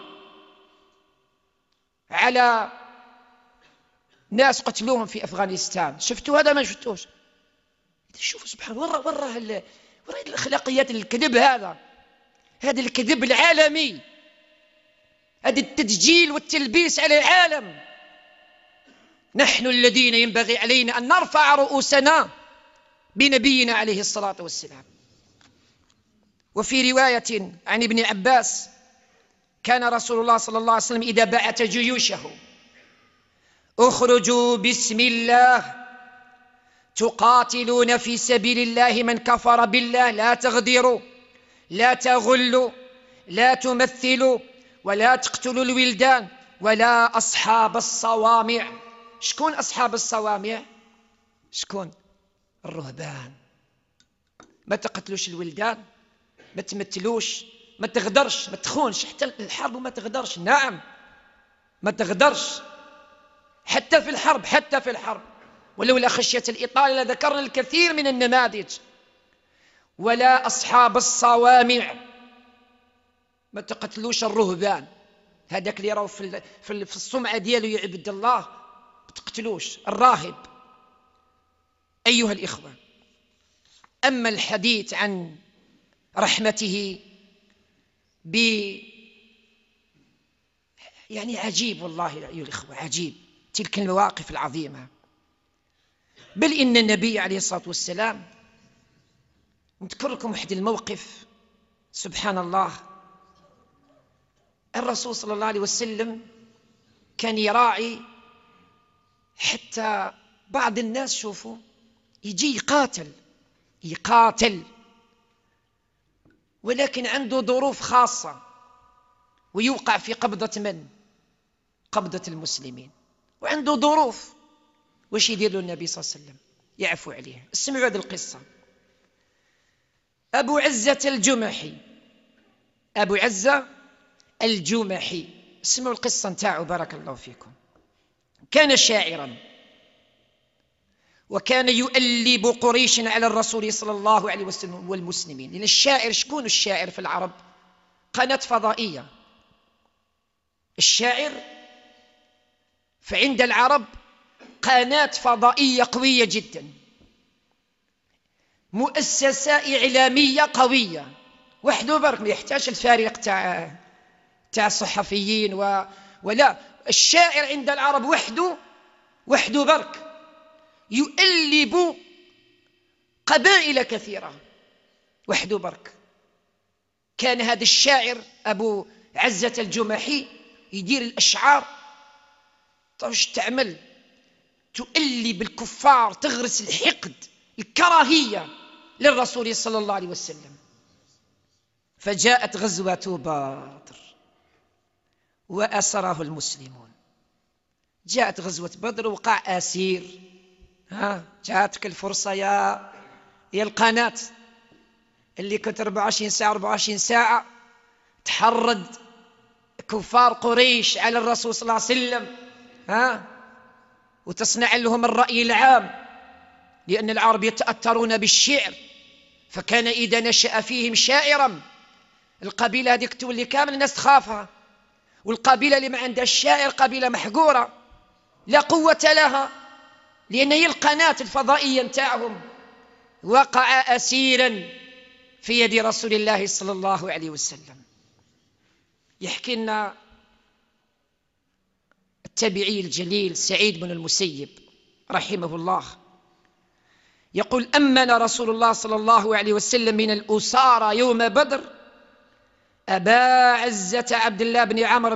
على ناس قتلوهم في أفغانستان. شفتوا هذا؟ ما شفتوش؟ شوفوا سبحان الله، وراه الأخلاقيات. الكذب هذا الكذب العالمي، هذا التدجيل والتلبيس على العالم. نحن الذين ينبغي علينا أن نرفع رؤوسنا بنبينا عليه الصلاة والسلام. وفي رواية عن ابن عباس كان رسول الله صلى الله عليه وسلم إذا بعث جيوشه: اخرجوا بسم الله تقاتلون في سبيل الله من كفر بالله، لا تغدروا، لا تغلوا، لا تمثلوا، ولا تقتلوا الولدان، ولا أصحاب الصوامع. شكون أصحاب الصوامع؟ شكون؟ الرهبان. ما تقتلوش الولدان، ما تمثلوش، ما تغدرش، ما تخونش، حتى الحرب ما تغدرش. نعم ما تغدرش حتى في الحرب، حتى في الحرب، ولولا خشية الإطالة لذكرنا الكثير من النماذج. ولا أصحاب الصوامع، ما تقتلوش الرهبان، هذاك اللي راهو في الصمعة ديالو يعبد الله، ما تقتلوش الراهب. أيها الإخوة، أما الحديث عن رحمته يعني عجيب والله أيها الإخوة، عجيب تلك المواقف العظيمة. بل إن النبي عليه الصلاة والسلام، نذكر لكم واحد الموقف سبحان الله. الرسول صلى الله عليه وسلم كان يراعي حتى بعض الناس شوفوا يجي يقاتل ولكن عنده ظروف خاصة ويوقع في قبضة من؟ قبضة المسلمين، وعنده ظروف. وش يدير له النبي صلى الله عليه وسلم؟ يعفو عليه. اسمعوا هذه القصة. أبو عزة الجمحي، أبو عزة الجمحي، اسمعوا القصة نتاعو بارك الله فيكم. كان شاعرا، وكان يؤلب قريش على الرسول صلى الله عليه وسلم والمسلمين. لأن الشاعر، شكون الشاعر في العرب؟ قناة فضائية. الشاعر فعند العرب قناة فضائية قوية جدا، مؤسسة إعلامية قوية وحده برك، ما يحتاج الفريق تاع الصحفيين ولا. الشاعر عند العرب وحده برك يؤلب قبائل كثيرة وحده برك. كان هذا الشاعر أبو عزة الجمحي يدير الأشعار، طاش تعمل تؤلب الكفار، تغرس الحقد، الكراهية للرسول صلى الله عليه وسلم. فجاءت غزوة بدر وأسره المسلمون. جاءت غزوة بدر وقع أسير. جاءتك الفرصة يا القناة اللي كنت 24 ساعة تحرض كفار قريش على الرسول صلى الله عليه وسلم، وتصنع لهم الرأي العام، لأن العرب يتأثرون بالشعر. فكان إذا نشأ فيهم شاعرا القبيلة هذيك تولي كامل الناس تخافها، والقبيلة اللي ما عندها الشاعر قبيلة محقورة لا قوة لها، لأن هي القناة الفضائية نتاعهم. وقع أسيرا في يد رسول الله صلى الله عليه وسلم. يحكي لنا التابعي الجليل سعيد بن المسيب رحمه الله، يقول: أمن رسول الله صلى الله عليه وسلم من الأسارى يوم بدر أبا عزة عبد الله بن عمرو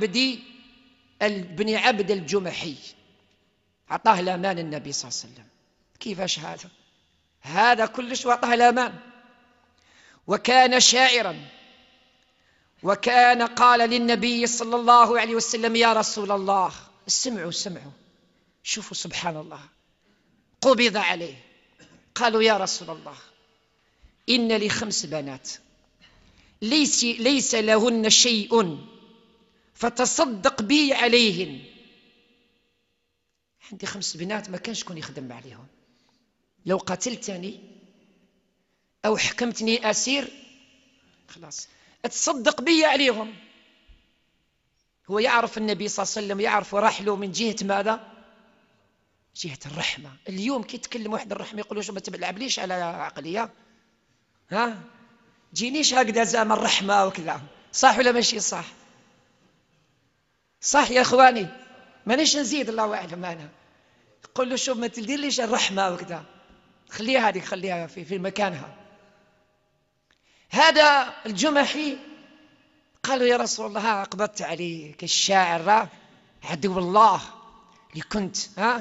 بن عبد الجمحي. أعطاه الأمان النبي صلى الله عليه وسلم. كيفاش هذا كلش وأعطاه الأمان. وكان شاعرا، وكان قال للنبي صلى الله عليه وسلم: يا رسول الله، اسمعوا شوفوا سبحان الله، قبض عليه. قالوا: يا رسول الله، إن لي 5 بنات ليس لهن شيء فتصدق بي عليهن. عندي 5 بنات ما كان شكون يخدم عليهم، لو قتلتني أو حكمتني أسير خلاص اتصدق بي عليهم. هو يعرف النبي صلى الله عليه وسلم، يعرف وراح له من جهة ماذا؟ جهة الرحمة. اليوم كي يتكلم واحد الرحمة يقولوا شو ما تلعبليش على عقلية، جينيش هكذا زعما الرحمة وكذا. صح ولا ماشي صح؟ صح يا اخواني، مانيش نزيد الله اعلم. انا قل له شوف ما تديرليش الرحمة وكذا، خليها في مكانها. هذا الجمحي قالوا يا رسول الله قبضت عليك الشاعر عدو الله اللي كنت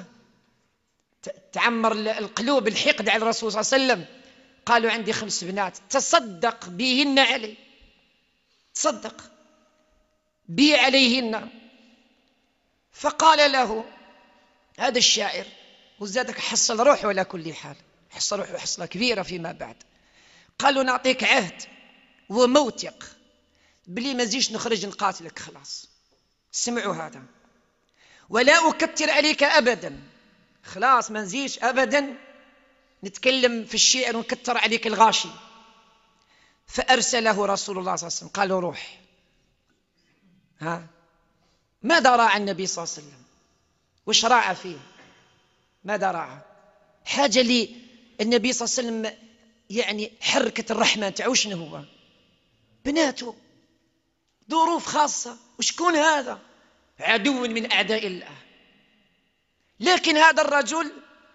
تعمر القلوب الحقد على الرسول صلى الله عليه وسلم. قالوا عندي 5 بنات تصدق بهن علي، تصدق بي عليهن. فقال له هذا الشاعر وزادك حصل روحه على كل حال، حصل روحه حصلة كبيرة فيما بعد. قالوا نعطيك عهد وموثق بلي ما نزيدش نخرج نقاتلك، خلاص سمعوا هذا، ولا أكتر عليك أبدا، خلاص ما نزيدش أبدا نتكلم في الشعر ونكتر عليك الغاشي. فأرسله رسول الله صلى الله عليه وسلم، قال له روح. ماذا راى النبي صلى الله عليه وسلم؟ وش راى فيه؟ ماذا راى؟ حاجة لي النبي صلى الله عليه وسلم يعني حركة الرحمة تاعو شنو هو؟ بناته، ظروف خاصة، وشكون هذا؟ عدو من أعداء الله. لكن هذا الرجل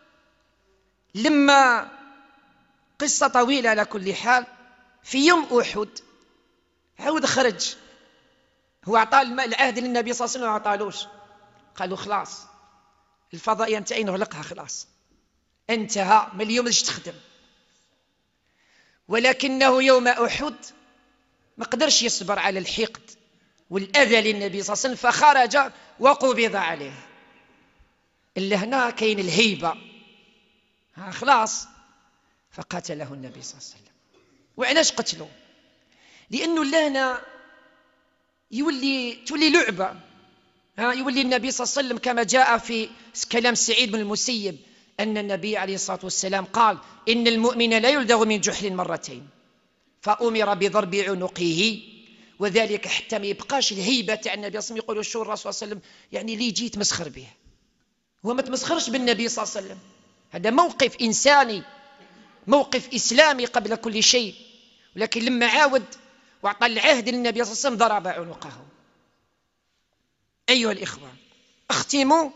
لما قصة طويلة على كل حال، في يوم أحد عود خرج، هو أعطى العهد للنبي صلى الله عليه وسلم ما أعطالوش، قالوا خلاص الفضائية انتهى نغلقها، خلاص انتهى، من اليوم مش تخدم. ولكنه يوم أحد ما قدرش يصبر على الحقد والأذى للنبي صلى الله عليه وسلم، فخرج وقبض عليه. إلا هنا كاين الهيبة، خلاص. فقتله النبي صلى الله عليه وسلم. وعلاش قتله؟ لأنه لهنا تولي لعبة، يولي النبي صلى الله عليه وسلم كما جاء في كلام سعيد بن المسيب أن النبي عليه الصلاة والسلام قال إن المؤمن لا يلدغ من جحر مرتين، فأمر بضرب عنقه، وذلك حتى ما يبقاش الهيبة تاع النبي صلى الله عليه وسلم. يقولوا شو الرسول صلى الله عليه وسلم يعني لي جيت مسخر به، هو ما تمسخرش بالنبي صلى الله عليه وسلم، هذا موقف إنساني، موقف إسلامي قبل كل شيء. ولكن لما عاود وأعطى العهد للنبي صلى الله عليه وسلم ضرب عنقه. أيها الإخوة، أختم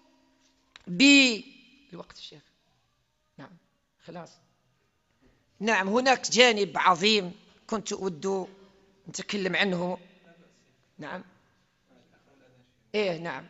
بالوقت الشيخ. نعم خلاص. نعم هناك جانب عظيم كنت أود نتكلم عنه. نعم نعم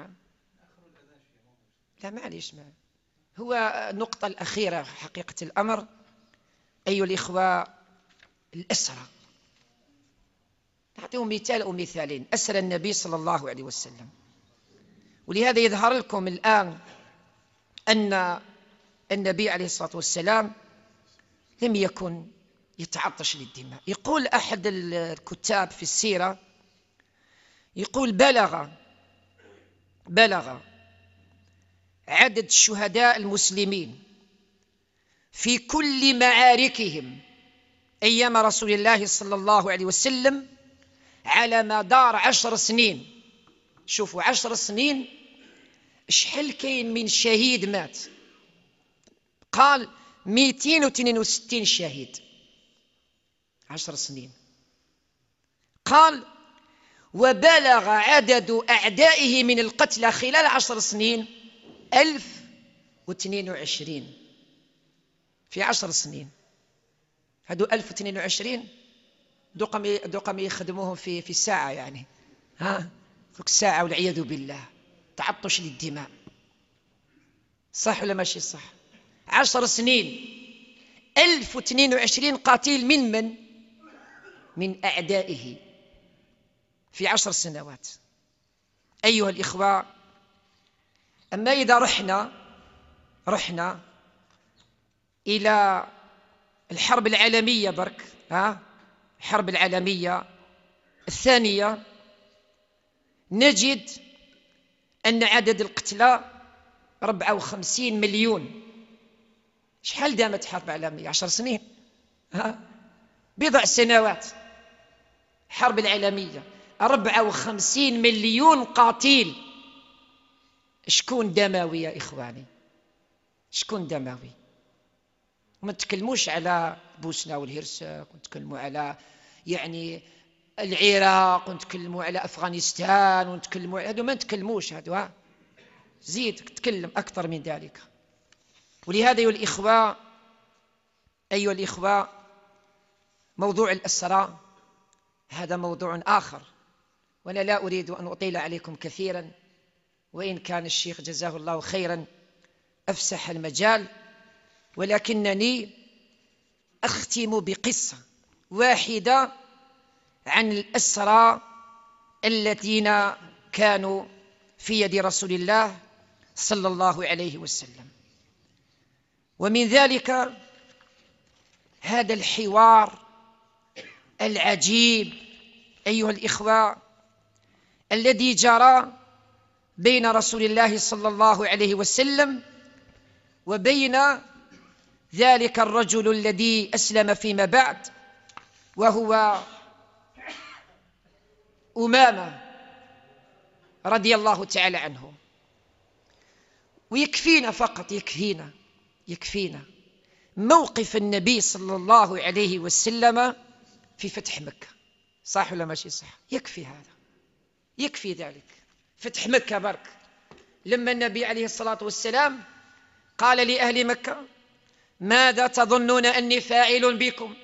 لا معليش، ما هو النقطة الأخيرة حقيقة الأمر. أيها الإخوة، الأسرى، نعطيهم مثال أو مثالين. أسرى النبي صلى الله عليه وسلم، ولهذا يظهر لكم الآن أن النبي عليه الصلاة والسلام لم يكن يتعطش للدماء. يقول أحد الكتاب في السيرة، يقول بلغ عدد الشهداء المسلمين في كل معاركهم أيام رسول الله صلى الله عليه وسلم على مدار 10 سنين. شوفوا 10 سنين شحال كاين من شهيد مات؟ قال 262 شهيد 10 سنين. قال وبلغ عدد أعدائه من القتلى خلال 10 سنين 1022 في 10 سنين. هادو 1022 دوقا يخدموهم في الساعة، يعني فوق الساعة والعياذ بالله، تعطش للدماء. صح ولا ماشي صح؟ 10 سنين 1022 قاتل من أعدائه في 10 سنوات. أيها الإخوة، أما إذا رحنا إلى الحرب العالمية برك، الحرب العالمية الثانية، نجد أن عدد القتلى 54 مليون. شحال دامت الحرب العالمية؟ 10 سنين، بضع سنوات. الحرب العالمية 54 مليون قاتل. شكون دموي يا إخواني؟ شكون دموي؟ ما تكلموش على بوسنا والهرسك، ونتكلموا على يعني العراق، ونتكلموا على أفغانستان، ونتكلموا هذو ما نتكلموش هذو، زيد تكلم أكثر من ذلك. ولهذا أيها الإخوة موضوع الأسرى هذا موضوع آخر، وأنا لا أريد أن أطيل عليكم كثيرا، وإن كان الشيخ جزاه الله خيرا أفسح المجال، ولكنني أختم بقصة واحدة عن الأسرى الذين كانوا في يد رسول الله صلى الله عليه وسلم. ومن ذلك هذا الحوار العجيب أيها الإخوة الذي جرى بين رسول الله صلى الله عليه وسلم وبين ذلك الرجل الذي أسلم فيما بعد، وهو أمامة رضي الله تعالى عنه. ويكفينا فقط يكفينا موقف النبي صلى الله عليه وسلم في فتح مكة. صح ولا ماشي صح؟ يكفي هذا، يكفي ذلك. فتح مكة برك، لما النبي عليه الصلاة والسلام قال لأهل مكة: ماذا تظنون أني فاعل بكم؟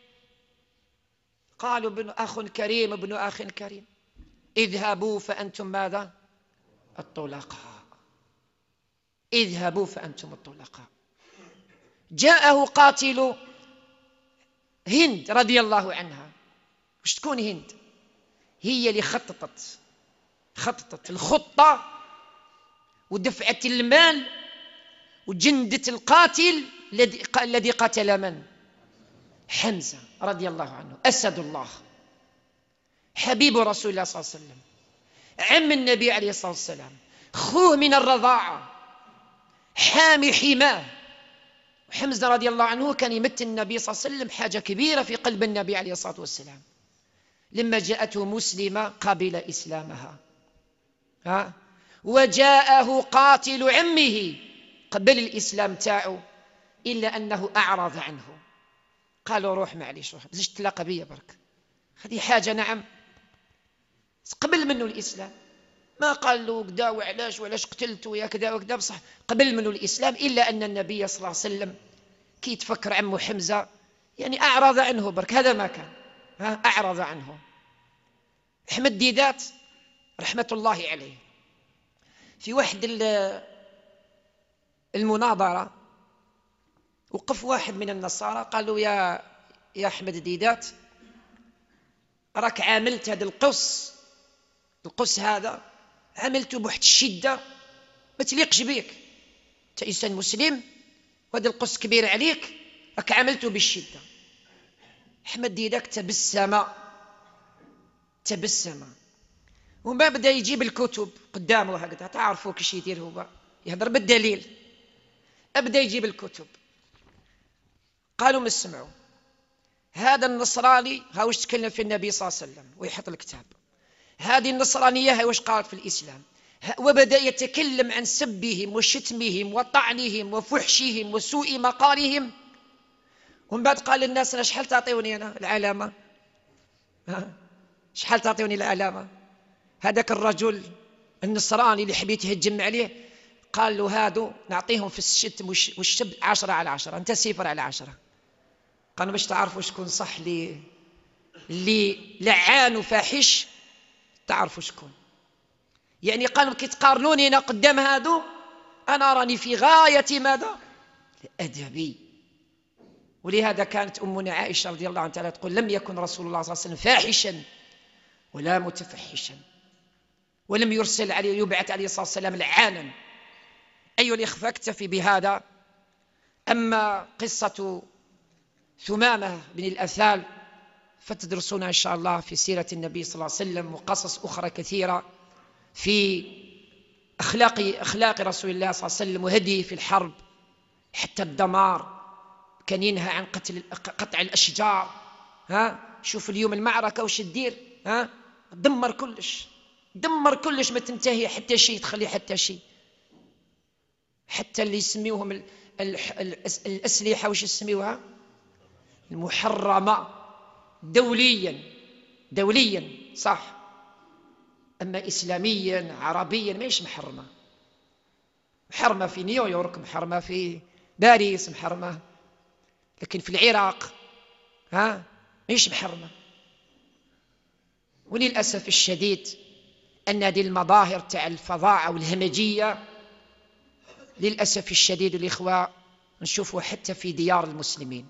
قالوا: ابن أخ كريم، ابن أخ كريم. اذهبوا فأنتم ماذا؟ الطلقاء. اذهبوا فأنتم الطلقاء. جاءه قاتل هند رضي الله عنها. وش تكون هند؟ هي اللي خططت الخطة ودفعت المال وجندت القاتل الذي قتل من؟ حمزة رضي الله عنه، أسد الله، حبيب رسول الله صلى الله عليه وسلم، عم النبي عليه الصلاة والسلام، خوه من الرضاعة، حامي حماه. حمزة رضي الله عنه كان يمثل النبي صلى الله عليه وسلم حاجة كبيرة في قلب النبي عليه الصلاة والسلام. لما جاءته مسلمة قبل إسلامها، وجاءه قاتل عمه قبل الإسلام تاعه، إلا أنه أعرض عنه. قالوا: روح معليش، روح بزش تلاقى بيا برك، هذه حاجة. نعم، قبل منه الإسلام، ما قال له كذا وعلاش قتلته يا كذا وكذا، بصح قبل منه الإسلام. إلا أن النبي صلى الله عليه وسلم كي يتفكر عمه حمزة يعني أعرض عنه برك، هذا ما كان، أعرض عنه. أحمد ديدات رحمة الله عليه في واحد المناظرة وقف واحد من النصارى قال له: يا أحمد ديدات، راك عاملت هذا القص هذا عملته بواحد الشدة ما تليقش بيك، أنت إنسان مسلم وهذا القص كبير عليك، راك عملته بالشدة. أحمد ديدات تبسم وما بدأ يجيب الكتب قدامه هكذا، تعرفوا كيش يدير، هو يهضر بالدليل. أبدأ يجيب الكتب. قالوا: ما اسمعوا، هذا النصراني ها وش تكلم في النبي صلى الله عليه وسلم ويحط الكتاب، هذه النصرانية ها وش قالت في الإسلام، وبدأ يتكلم عن سبهم وشتمهم وطعنهم وفحشهم وسوء مقالهم. ومن بعد قال للناس: أنا شحال تعطيوني أنا العلامة؟ شحال تعطيوني العلامة؟ هذاك الرجل النصراني اللي حبيت يهجم عليه قال له: هادو نعطيهم في الشتم والشب 10/10، أنت 0/10. قالوا: باش تعرفوا شكون صح اللي لعان وفاحش، تعرفوا شكون. يعني قالوا كي تقارنوني أنا قدام هادو، أنا راني في غاية ماذا؟ أدبي. ولهذا كانت أمنا عائشة رضي الله عنها تقول: لم يكن رسول الله صلى الله عليه وسلم فاحشا ولا متفحشا، ولم يرسل عليه يبعث عليه الصلاة والسلام لعانا. أيها الإخوة، اكتفي بهذا. أما قصة ثمامة بن الأثال فتدرسونها إن شاء الله في سيرة النبي صلى الله عليه وسلم، وقصص أخرى كثيرة في أخلاق رسول الله صلى الله عليه وسلم وهديه في الحرب، حتى الدمار كان ينهى عن قطع الأشجار. شوف اليوم المعركة وش تدير، دمر كلش ما تنتهي حتى شيء، تخلي حتى شيء، حتى اللي يسميوهم الأسلحة وش يسميوها؟ المحرمة دوليا صح، أما إسلاميا عربيا ماهيش محرمة في نيويورك، محرمة في باريس، محرمة. لكن في العراق مش محرمة. وللأسف الشديد أن هذه المظاهر تاع الفظاعة والهمجية للأسف الشديد الإخوة نشوفه حتى في ديار المسلمين،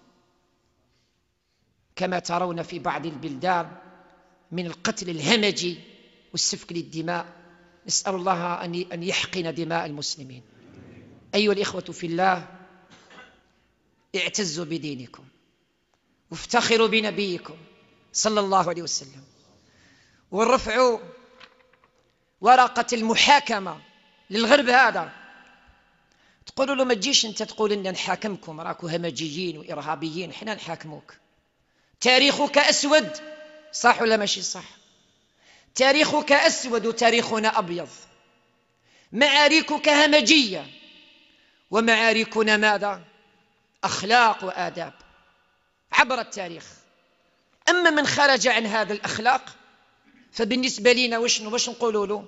كما ترون في بعض البلدان من القتل الهمجي والسفك للدماء. نسأل الله أن يحقن دماء المسلمين. أيها الإخوة في الله، اعتزوا بدينكم وافتخروا بنبيكم صلى الله عليه وسلم، ورفعوا ورقة المحاكمة للغرب هذا. تقولوا له ما تجيش انت تقول ان نحاكمكم، راكو همجيين وإرهابيين، احنا نحاكموك. تاريخك أسود، صح ولا ماشي صح؟ تاريخك أسود وتاريخنا أبيض. معاركك همجية ومعاركنا ماذا؟ أخلاق وآداب عبر التاريخ. أما من خرج عن هذا الأخلاق فبالنسبة لنا واش نقولوا له؟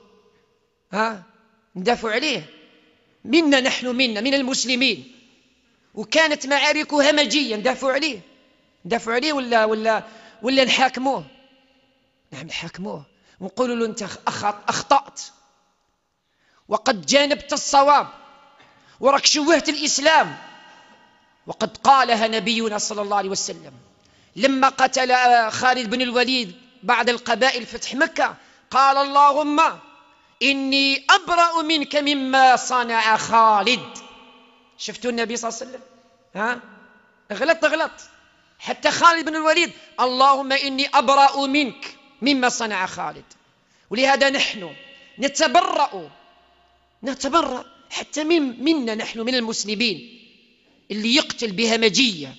ندافع عليه. منا نحن، من المسلمين، وكانت معاركه همجية، ندافع عليه ولا نحاكموه؟ نعم نحاكموه ونقول له أنت أخطأت وقد جانبت الصواب وراك شوهت الإسلام. وقد قالها نبينا صلى الله عليه وسلم لما قتل خالد بن الوليد بعد القبائل فتح مكة، قال اللهم إني أبرأ منك مما صنع خالد. شفتوا النبي صلى الله عليه وسلم؟ غلط حتى خالد بن الوليد، اللهم إني أبرأ منك مما صنع خالد. ولهذا نحن نتبرأ حتى منا نحن من المسلمين اللي يقتل بهمجية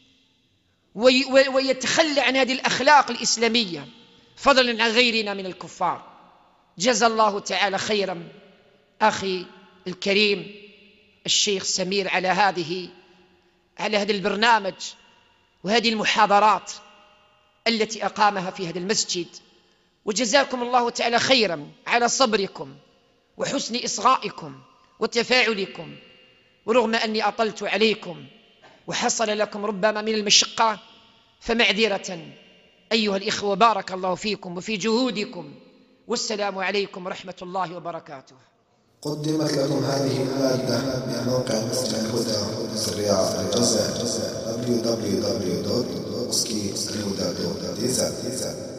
ويتخلى عن هذه الأخلاق الإسلامية فضلا عن غيرنا من الكفار. جزا الله تعالى خيرا أخي الكريم الشيخ سمير على هذا البرنامج وهذه المحاضرات التي أقامها في هذا المسجد، وجزاكم الله تعالى خيرا على صبركم وحسن إصغائكم وتفاعلكم، ورغم أني أطلت عليكم وحصل لكم ربما من المشقة فمعذرة أيها الإخوة. بارك الله فيكم وفي جهودكم، والسلام عليكم ورحمة الله وبركاته. قدمت لكم هذه المادة من موقع مسجد الهدى بالرياض الجزائر www.oski.huda.dz